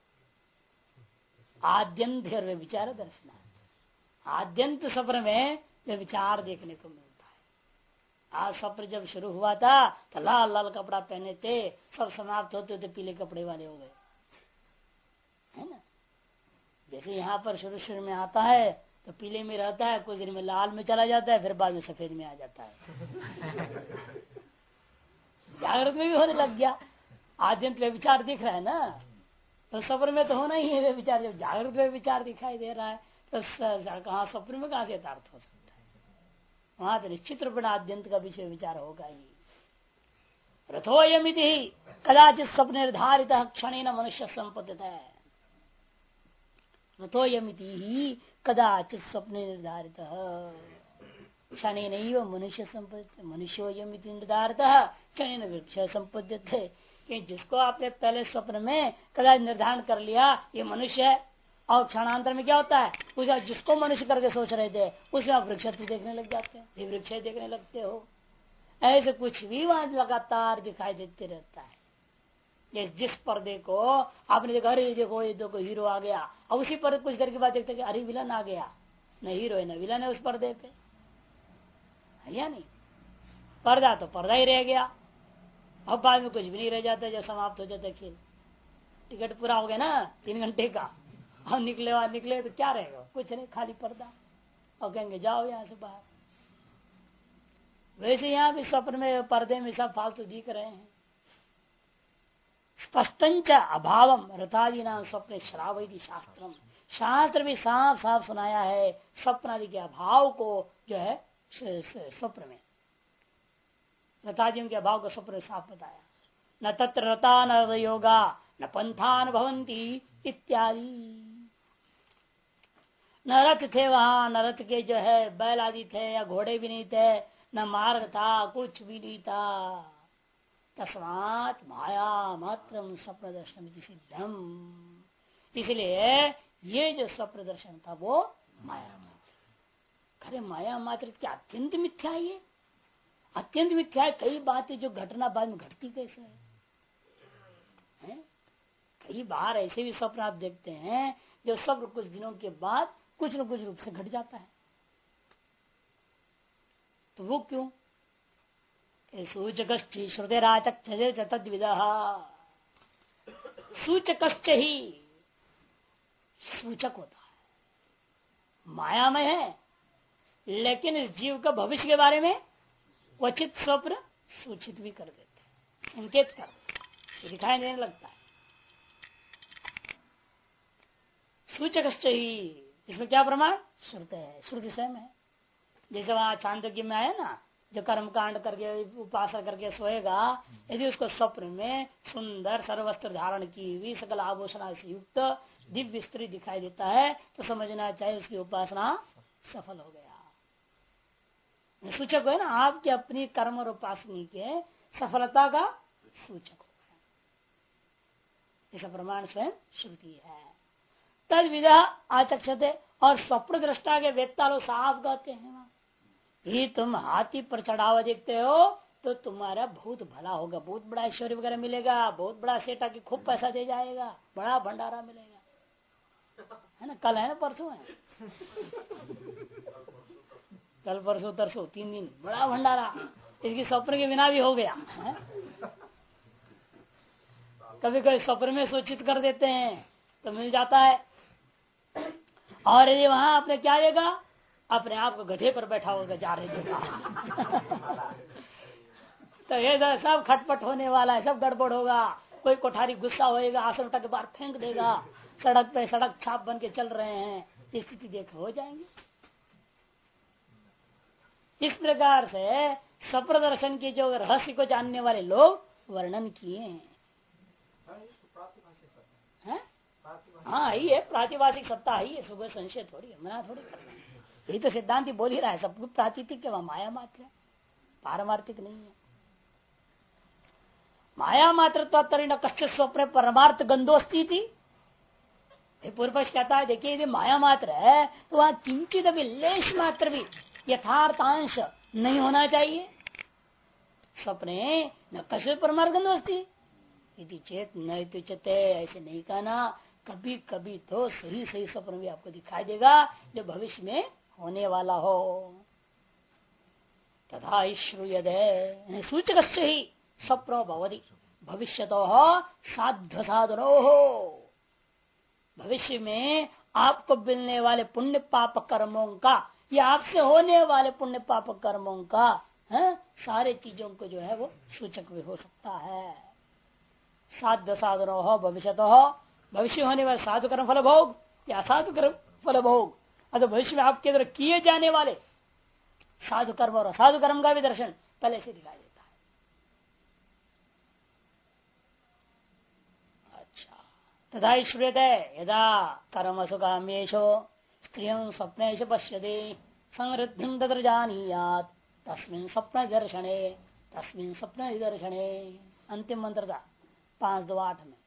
आद्यंत वे विचार दर्शन, आद्यंत स्वप्न में वे विचार देखने को मिलता है। आज स्वप्न जब शुरू हुआ था तो लाल लाल कपड़ा पहने थे, सब समाप्त होते थे पीले कपड़े वाले हो गए, है ना। जैसे यहाँ पर शुरू शुरू में आता है तो पीले में रहता है, कुछ दिन में लाल में चला जाता है, फिर बाद में सफेद में आ जाता है। जागृत में भी होने लग गया, आद्यंत वे विचार दिख रहा है ना, तो स्वप्न में तो होना ही है वे विचार, जब जागृत में विचार दिखाई दे रहा है तो कहाँ स्वप्न में कहाँ से यथार्थ हो सकता है, वहां तो निश्चित रूप में आद्यंत का विषय विचार होगा ही। रथोयमिति कदाचित स्वप्न निर्धारित क्षण मनुष्य संपत्ति है, रथोयमिति ही कदाचित स्वप्न निर्धारित क्षण नहीं मनुष्य संपत्ति, मनुष्योयमिति निर्धारित क्षण वृक्ष संपत्ति थे, जिसको आपने पहले स्वप्न में कदाचित निर्धारण कर लिया ये मनुष्य है, और क्षणांतर में क्या होता है उसे जिसको मनुष्य करके सोच रहे थे उसमें आप वृक्ष देखने लग जाते हैं, ये वृक्ष देखने लगते हो, ऐसे कुछ भी वहां लगातार दिखाई देते रहता है। जिस पर्दे को आपने देखा अरे देखो ये देखो हीरो आ गया, और उसी पर्दे कुछ देर के बाद देखते अरे विलन आ गया, न हीरो है न विलन है उस पर्दे पे, है या नहीं, पर्दा तो पर्दा ही रह गया, अब बाद में कुछ भी नहीं रह जाता, जब समाप्त हो जाता खेल, टिकट पूरा हो गया ना 3 घंटे का, हम निकले तो क्या रहेगा, कुछ नहीं, खाली पर्दा, और कहेंगे जाओ यहाँ से बाहर। वैसे यहाँ भी स्वप्न में पर्दे में सब फालतू दिख रहे हैं। स्पष्टंच अभावम रथादि नाम स्वप्न श्रावयति शास्त्रम, शास्त्र भी साफ साफ सुनाया है स्वप्न आदि के अभाव को, जो है स्वप्न में रथादियों के अभाव को स्वप्न साफ बताया। न तत्र रता न योगा न पंथान भवंती इत्यादि, न रथ थे वहां, न रथ के जो है बैल आदि थे या घोड़े भी नहीं थे, न मार्ग था, कुछ भी नहीं था। तस्मात् माया मात्र स्वप्न दर्शन सिद्धम, इसलिए ये जो स्वप्न दर्शन था वो माया मात्र। अरे माया मात्र क्या अत्यंत मिथ्या है, ये अत्यंत मिथ्या है। कई बातें जो घटना बाद में घटती कैसे है? कई बार ऐसे भी स्वप्न आप देखते हैं जो स्वप्न कुछ दिनों के बाद कुछ न कुछ रूप से घट जाता है, तो वो क्यों? सूचकश्च श्रुतिराचक्षते तद्विदः, सूचकश्च ही सूचक होता है, मायामय है, लेकिन इस जीव का भविष्य के बारे में क्वचित स्वप्न सूचित भी कर देते, संकेत कर देते, दिखाई देने लगता है। सूचकश्च ही, इसमें क्या प्रमाण? श्रुति है, श्रुति स्वयं है। जैसे वहां चांदोग्य में आया ना, जो कर्म कांड करके उपासना करके सोएगा, यदि उसको स्वप्न में सुंदर सर्वस्त्र धारण की हुई सकल आभूषण से युक्त दिव्य स्त्री दिखाई देता है तो समझना चाहिए उसकी उपासना सफल हो गया। सूचक है ना, आपके अपनी कर्म और उपासना के सफलता का सूचक हो गया। इसका प्रमाण स्वयं श्रुति है। तद विधा आचक्षते, और स्वप्न दृष्टा के वेत्ता लोग साफ कहते हैं ही तुम हाथी पर चढ़ावा देखते हो तो तुम्हारा बहुत भला होगा, बहुत बड़ा ऐश्वर्य वगैरह मिलेगा, बहुत बड़ा सेठा की खूब पैसा दे जाएगा, बड़ा भंडारा मिलेगा, है ना। कल है ना परसों है, कल परसों तरसों 3 दिन बड़ा भंडारा, इसकी स्वप्न के बिना भी हो गया है? कभी कभी स्वप्न में सूचित कर देते हैं तो मिल जाता है। और यदि वहां आपने क्या देगा, अपने आप को गधे पर बैठा होगा जा रहे देगा तो ये सब खटपट होने वाला है, सब गड़बड़ होगा। कोई कोठारी गुस्सा होएगा, आसन उठा के बाहर फेंक देगा, सड़क पे सड़क छाप बन के चल रहे हैं, स्थिति देख हो जाएंगे। इस प्रकार से स्वप्न दर्शन के जो रहस्य को जानने वाले लोग वर्णन किए हैं। हाँ ही है, प्रातिभाषिक सत्ता ही है, सुबह संशय थोड़ी है, मना थोड़ी करना है। यही तो सिद्धांत बोल ही रहा है, सब कुछ प्रातीतिक के माया मात्र है, पारमार्थिक नहीं है। माया मात्र कश्चित स्वप्न परमार्थ गंधोस्ती थी। पूर्व पक्ष कहता है देखिए यदि माया मात्र है तो वहां किंचित अभी लेश मात्र भी यथार्थांश नहीं होना चाहिए। स्वप्ने न कश्चित परमार्थ गंधोस्ती यदि चेत न तुचते, ऐसे नहीं कहना। कभी कभी तो सही सही स्वप्न भी आपको दिखाई देगा जो भविष्य में होने वाला हो। तथा श्रूयते सूचक ही स्वप्नो भवति भविष्यतो साध्व साधनो हो। भविष्य में आपको मिलने वाले पुण्य पाप कर्मों का या आपसे होने वाले पुण्य पाप कर्मों का सारे चीजों को जो है वो सूचक भी हो सकता है। साध्व साधनो हो भविष्यतो हो, भविष्य होने वाले साधु कर्म फल भोग या असाधु कर्म फल भोग, अतः भविष्य में आपके द्वारा किए जाने वाले साधु कर्म और असाधु कर्म का भी दर्शन पहले से दिखाई देता है। अच्छा, तथा श्रूयते यदा कर्म सुकाम्येषु स्त्रियं स्वप्नेषु पश्यति समृद्धिं तत्र जानीयात् तस्मिन् स्वप्न दर्शने तस्मिन् स्वप्न दर्शने। अंतिम मंत्र था 5-2-8 में।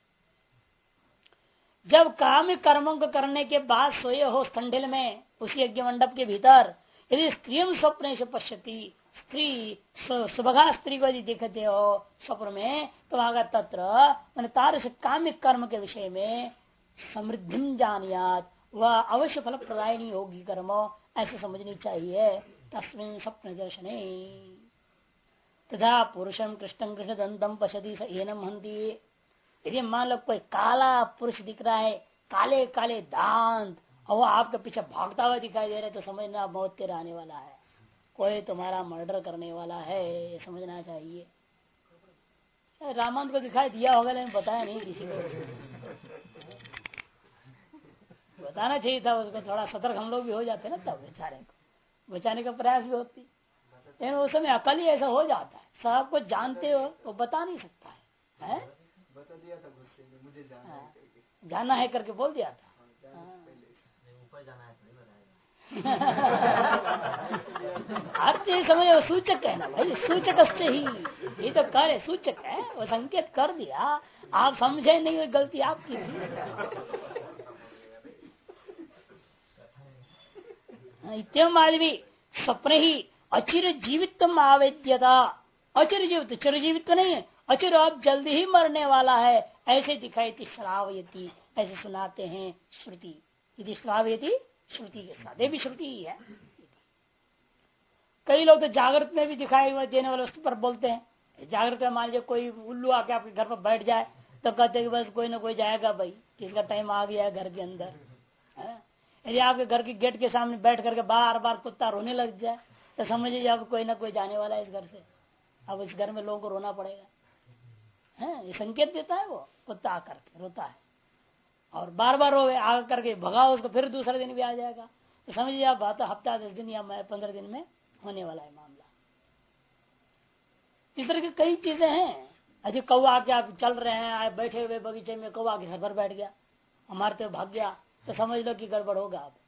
जब काम कर्मों को करने के बाद सोए हो ठंडिल में उसी यज्ञ मंडप के भीतर, यदि स्त्रियम स्वप्न से पश्यति, स्त्री सुबगा स्त्री को यदि देखते हो स्वप्न में तो आगा तत्र तार से काम्य कर्म के विषय में समृद्धि जानियात, वह अवश्य फल प्रदायनी होगी कर्म, ऐसे समझनी चाहिए। तस्मिन् स्वप्न दर्शने तथा पुरुषम कृष्ण कृष्ण दंतम पश्यति स एनम हंति। यदि मान लो कोई काला पुरुष दिख रहा है, काले काले दांत, और वो आपके पीछे भागता हुआ दिखाई दे रहा है तो समझना मौत तेरा आने वाला है, कोई तुम्हारा मर्डर करने वाला है, समझना चाहिए। रामायण को दिखाई दिया होगा लेकिन बताया नहीं किसी को, बताना चाहिए था उसको, थोड़ा सतर्क हम लोग भी हो जाते ना, तब बेचारे को बचाने का प्रयास भी होती, लेकिन उस समय अकल ही ऐसा हो जाता है, सब कुछ जानते हो वो बता नहीं सकता है? बता दिया था गुस्से में, मुझे जाना है करके बोल दिया था। ऊपर जाना है आप ये समझो सूचक है ना भाई, सूचक से ही ये तो करे सूचक है, वो संकेत कर दिया, आप समझे नहीं, वो गलती आपकी थी। इतम आदमी स्वप्न ही अचिर जीवित्व आवेद्यता, अचिर जीवित चिरजीवित्व नहीं है, अचिर अब जल्दी ही मरने वाला है ऐसे दिखाई थी श्रावयती, ऐसे सुनाते हैं श्रुति। यदि श्रावयती श्रुति के साथ, ये भी श्रुति ही है। कई लोग तो जागृत में भी दिखाई हुआ देने वाले वस्तु पर बोलते हैं। जागृत में मान लीजिए कोई उल्लू आके आपके घर पर बैठ जाए तो कहते हैं कि बस कोई ना कोई जाएगा भाई, किसका टाइम आ गया है घर के अंदर। यदि आपके घर के गेट के सामने बैठ करके बार बार कुत्ता रोने लग जाए तो समझिए अब कोई ना कोई जाने वाला है इस घर से, अब इस घर में लोगों को रोना पड़ेगा। ये संकेत देता है, वो कुत्ता आकर के रोता है और बार बार रोवे, आकर करके भगाओ उसको, फिर दूसरे दिन भी आ जाएगा, तो समझिए आप बात हफ्ता 10 दिन या 15 दिन में होने वाला है मामला। इस तरह की कई चीजें हैं। अरे कौवा के आप चल रहे हैं, आए बैठे हुए बगीचे में, कौवा के घर पर बैठ गया, हमारे तो भाग गया, तो समझ लो कि गड़बड़ होगा अब।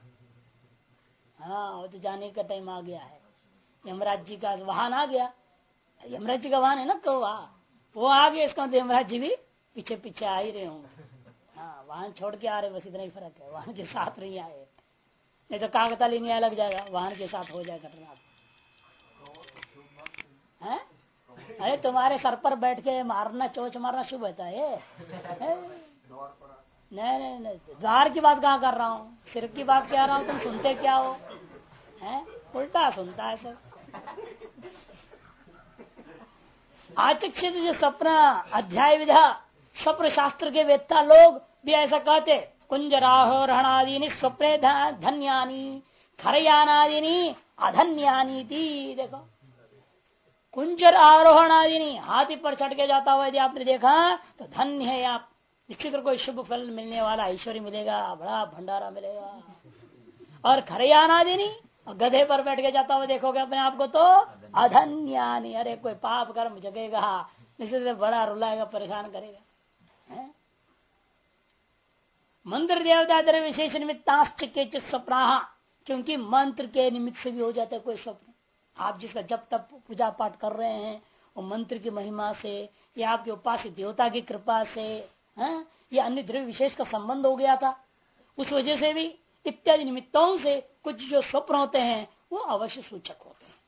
हाँ, वो तो जाने का टाइम आ गया है। यमराज जी का वाहन आ गया, यमराज जी का वाहन है ना कौवा, वो आ गया, इसका मतलब यमराज जी भी पीछे पीछे आ ही रहे होंगे। हाँ, वाहन छोड़ के आ रहे, बस इतना ही फर्क है, वाहन के साथ नहीं आए, नहीं तो कागताली न्याय लग जाएगा, वाहन के साथ हो जाएगा घटना। है? अरे तुम्हारे सर पर बैठ के मारना, चोच मारना शुभ होता है? नहीं नहीं नहीं, द्वार की बात कहाँ कर रहा हूँ, सिर की बात कह रहा हूँ। तुम सुनते क्या हो? है? उल्टा सुनता है सब। आचक्षित जो स्वप्न अध्याय विधा स्वप्न शास्त्र के वेत्ता लोग भी ऐसा कहते, कुंजराहोरणादीनि स्वप्ने धन्यानी खरयानादीनि अधन्यानी थी। देखो, कुंजर आरोहण आदि हाथी पर चढ़ के जाता हुआ यदि आपने देखा तो धन्य है आप, निश्चित कोई शुभ फल मिलने वाला, ऐश्वर्य मिलेगा, बड़ा भंडारा मिलेगा। और खरयान आदि नहीं, गधे पर बैठ के जाता हुआ देखोगे अपने आप को तो अधन्यानी, अरे कोई पाप कर्म जगेगा, निश्चित बड़ा रुलाएगा, परेशान करेगा। है? मंत्र देवता द्रव्य विशेष निमित्ताश्च के स्वप्ना, क्योंकि मंत्र के निमित्त से भी हो जाता है कोई स्वप्न। आप जिसका जब तक पूजा पाठ कर रहे हैं, वो मंत्र की महिमा से या आपके उपास्य देवता की कृपा से, या अन्य द्रव्य विशेष का संबंध हो गया था, उस वजह से भी इत्यादि निमित्तों से कुछ जो स्वप्न होते हैं वो अवश्य सूचक होते हैं।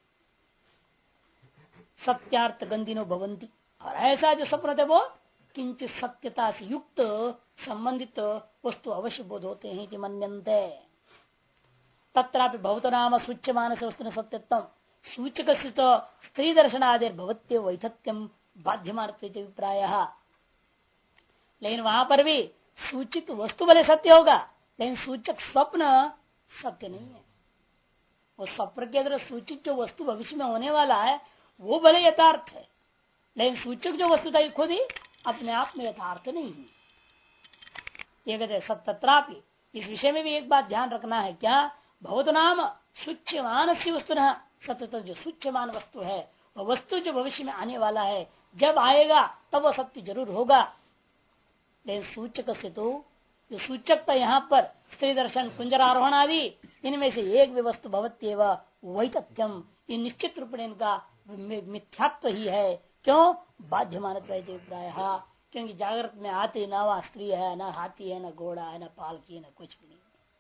सत्यार्थ गंधिनो भवंती, और ऐसा जो स्वप्न थे वो किंचित सत्यता से युक्त संबंधित वस्तु अवश्य बोध होते हैं कि मन्यन्ते। तत्रापि भवतो नाम सूच्य मानस वस्तु सत्यत्म सूचक स्त्री दर्शन आदि भवत्य वैथत्यम बाध्यमान अभिप्राय। लेकिन वहां पर भी सूचित वस्तु भले सत्य होगा, लेकिन सूचक स्वप्न सत्य नहीं है। वो स्वप्न के अंदर सूचित जो वस्तु भविष्य में होने वाला है वो भले यथार्थ है, लेकिन सूचक जो वस्तु था खुद ही अपने आप में यथार्थ नहीं है। ये कहते सत्यापि, इस विषय में भी एक बात ध्यान रखना है, क्या भवत नाम सूच्यमान से वस्तु न, सत्य तो जो सूच्यमान वस्तु है वह वस्तु जो भविष्य में आने वाला है, जब आएगा तब वह सत्य जरूर होगा। लेकिन सूचक से तो जो सूचक था यहाँ पर स्त्री दर्शन कुंजरारोहण आदि, इनमें से एक भी वस्तु भवत्येव वही तथ्यम, ये निश्चित रूप में इनका मिथ्यात्व ही है। क्यों? बाध्यमान प्राय, क्योंकि जागृत में आते ना वह स्त्री है, ना हाथी है, ना घोड़ा है, ना पालकी है, ना कुछ भी नहीं।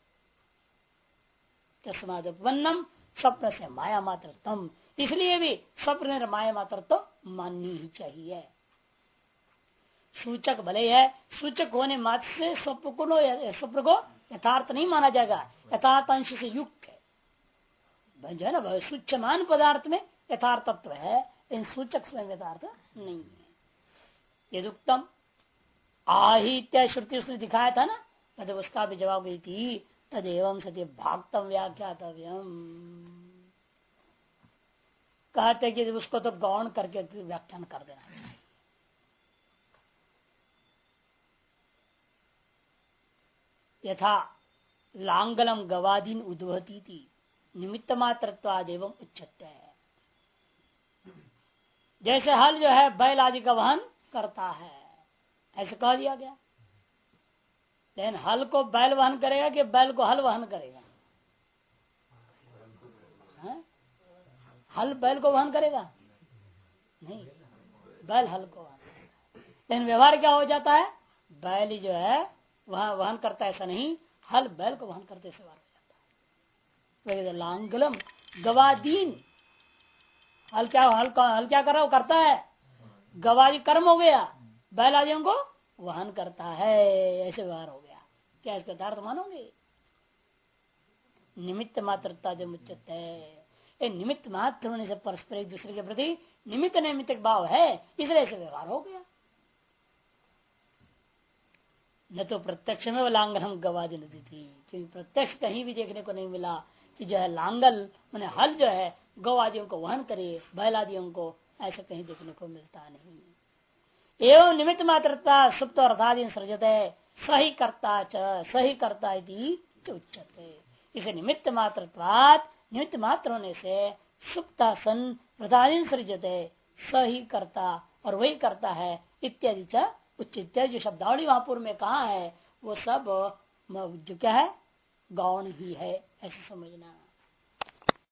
तस्माद उपन्नम स्वप्न से माया मात्र तम, इसलिए भी स्वप्न माया मात्र तो माननी ही चाहिए। सूचक भले है, सूचक होने मात्र से स्वप्न को यथार्थ नहीं माना जाएगा, यथार्थ अंश से युक्त है। जो है ना, सूच्यमान पदार्थ में यथार्थत्व है, इन सूचक स्वयं यथार्थ नहीं है। यदुक्तम आहित्य श्रुति उसने दिखाया था ना, तो उसका भी जवाब गई थी, तदेवं सत्य भागतम व्याख्यातव्यम। कहते कि उसको तो गौण करके व्याख्यान कर देना चाहिए। यथा लांगलम गवादीन उद्वहती थी निमित्त मात्रत्वादेव उच्चते है। जैसे हल जो है बैल आदि का वहन करता है, ऐसे कह दिया गया। लेकिन हल को बैल वहन करेगा कि बैल को हल वहन करेगा? हल बैल को वहन करेगा? नहीं, बैल हल को वहन करेगा। लेकिन व्यवहार क्या हो जाता है, बैल ही जो है वह वहन करता है, ऐसा नहीं, हल बैल को वहन करते से व्यवहार हो जाता है। लांगलम गवादीन, हल क्या कर रहा है, वो करता है गवादी कर्म हो गया, बैल आदियों को वहन करता है, ऐसे व्यवहार हो गया। क्या इसका यथार्थ मानोगे? निमित्त मात्रता जो मुच्चत है, निमित्त मात्र होने से परस्पर एक दूसरे के प्रति निमित्त नैमित्तिक भाव है, इसलिए ऐसे व्यवहार हो गया। न तो प्रत्यक्ष में वो लांगल गवादी नदी थी, क्योंकि प्रत्यक्ष कहीं भी देखने को नहीं मिला कि जो है लांगल मैंने हल जो है गवादियों को वहन करे, बैलादियों को, ऐसा कहीं देखने को मिलता नहीं। एवं निमित्त मात्रता सुप्त अर्थादीन सृजत है, सही करता सही करता उच्चते। इसे निमित्त मात्रत्वात्, निमित्त मात्र होने से सुप्ता सन अर्थादीन सृजत है, स ही करता और वही करता है इत्यादि च उचित। जो शब्दावली वहां पूर्व में कहा है वो सब जो क्या है गौण ही है, ऐसे समझना।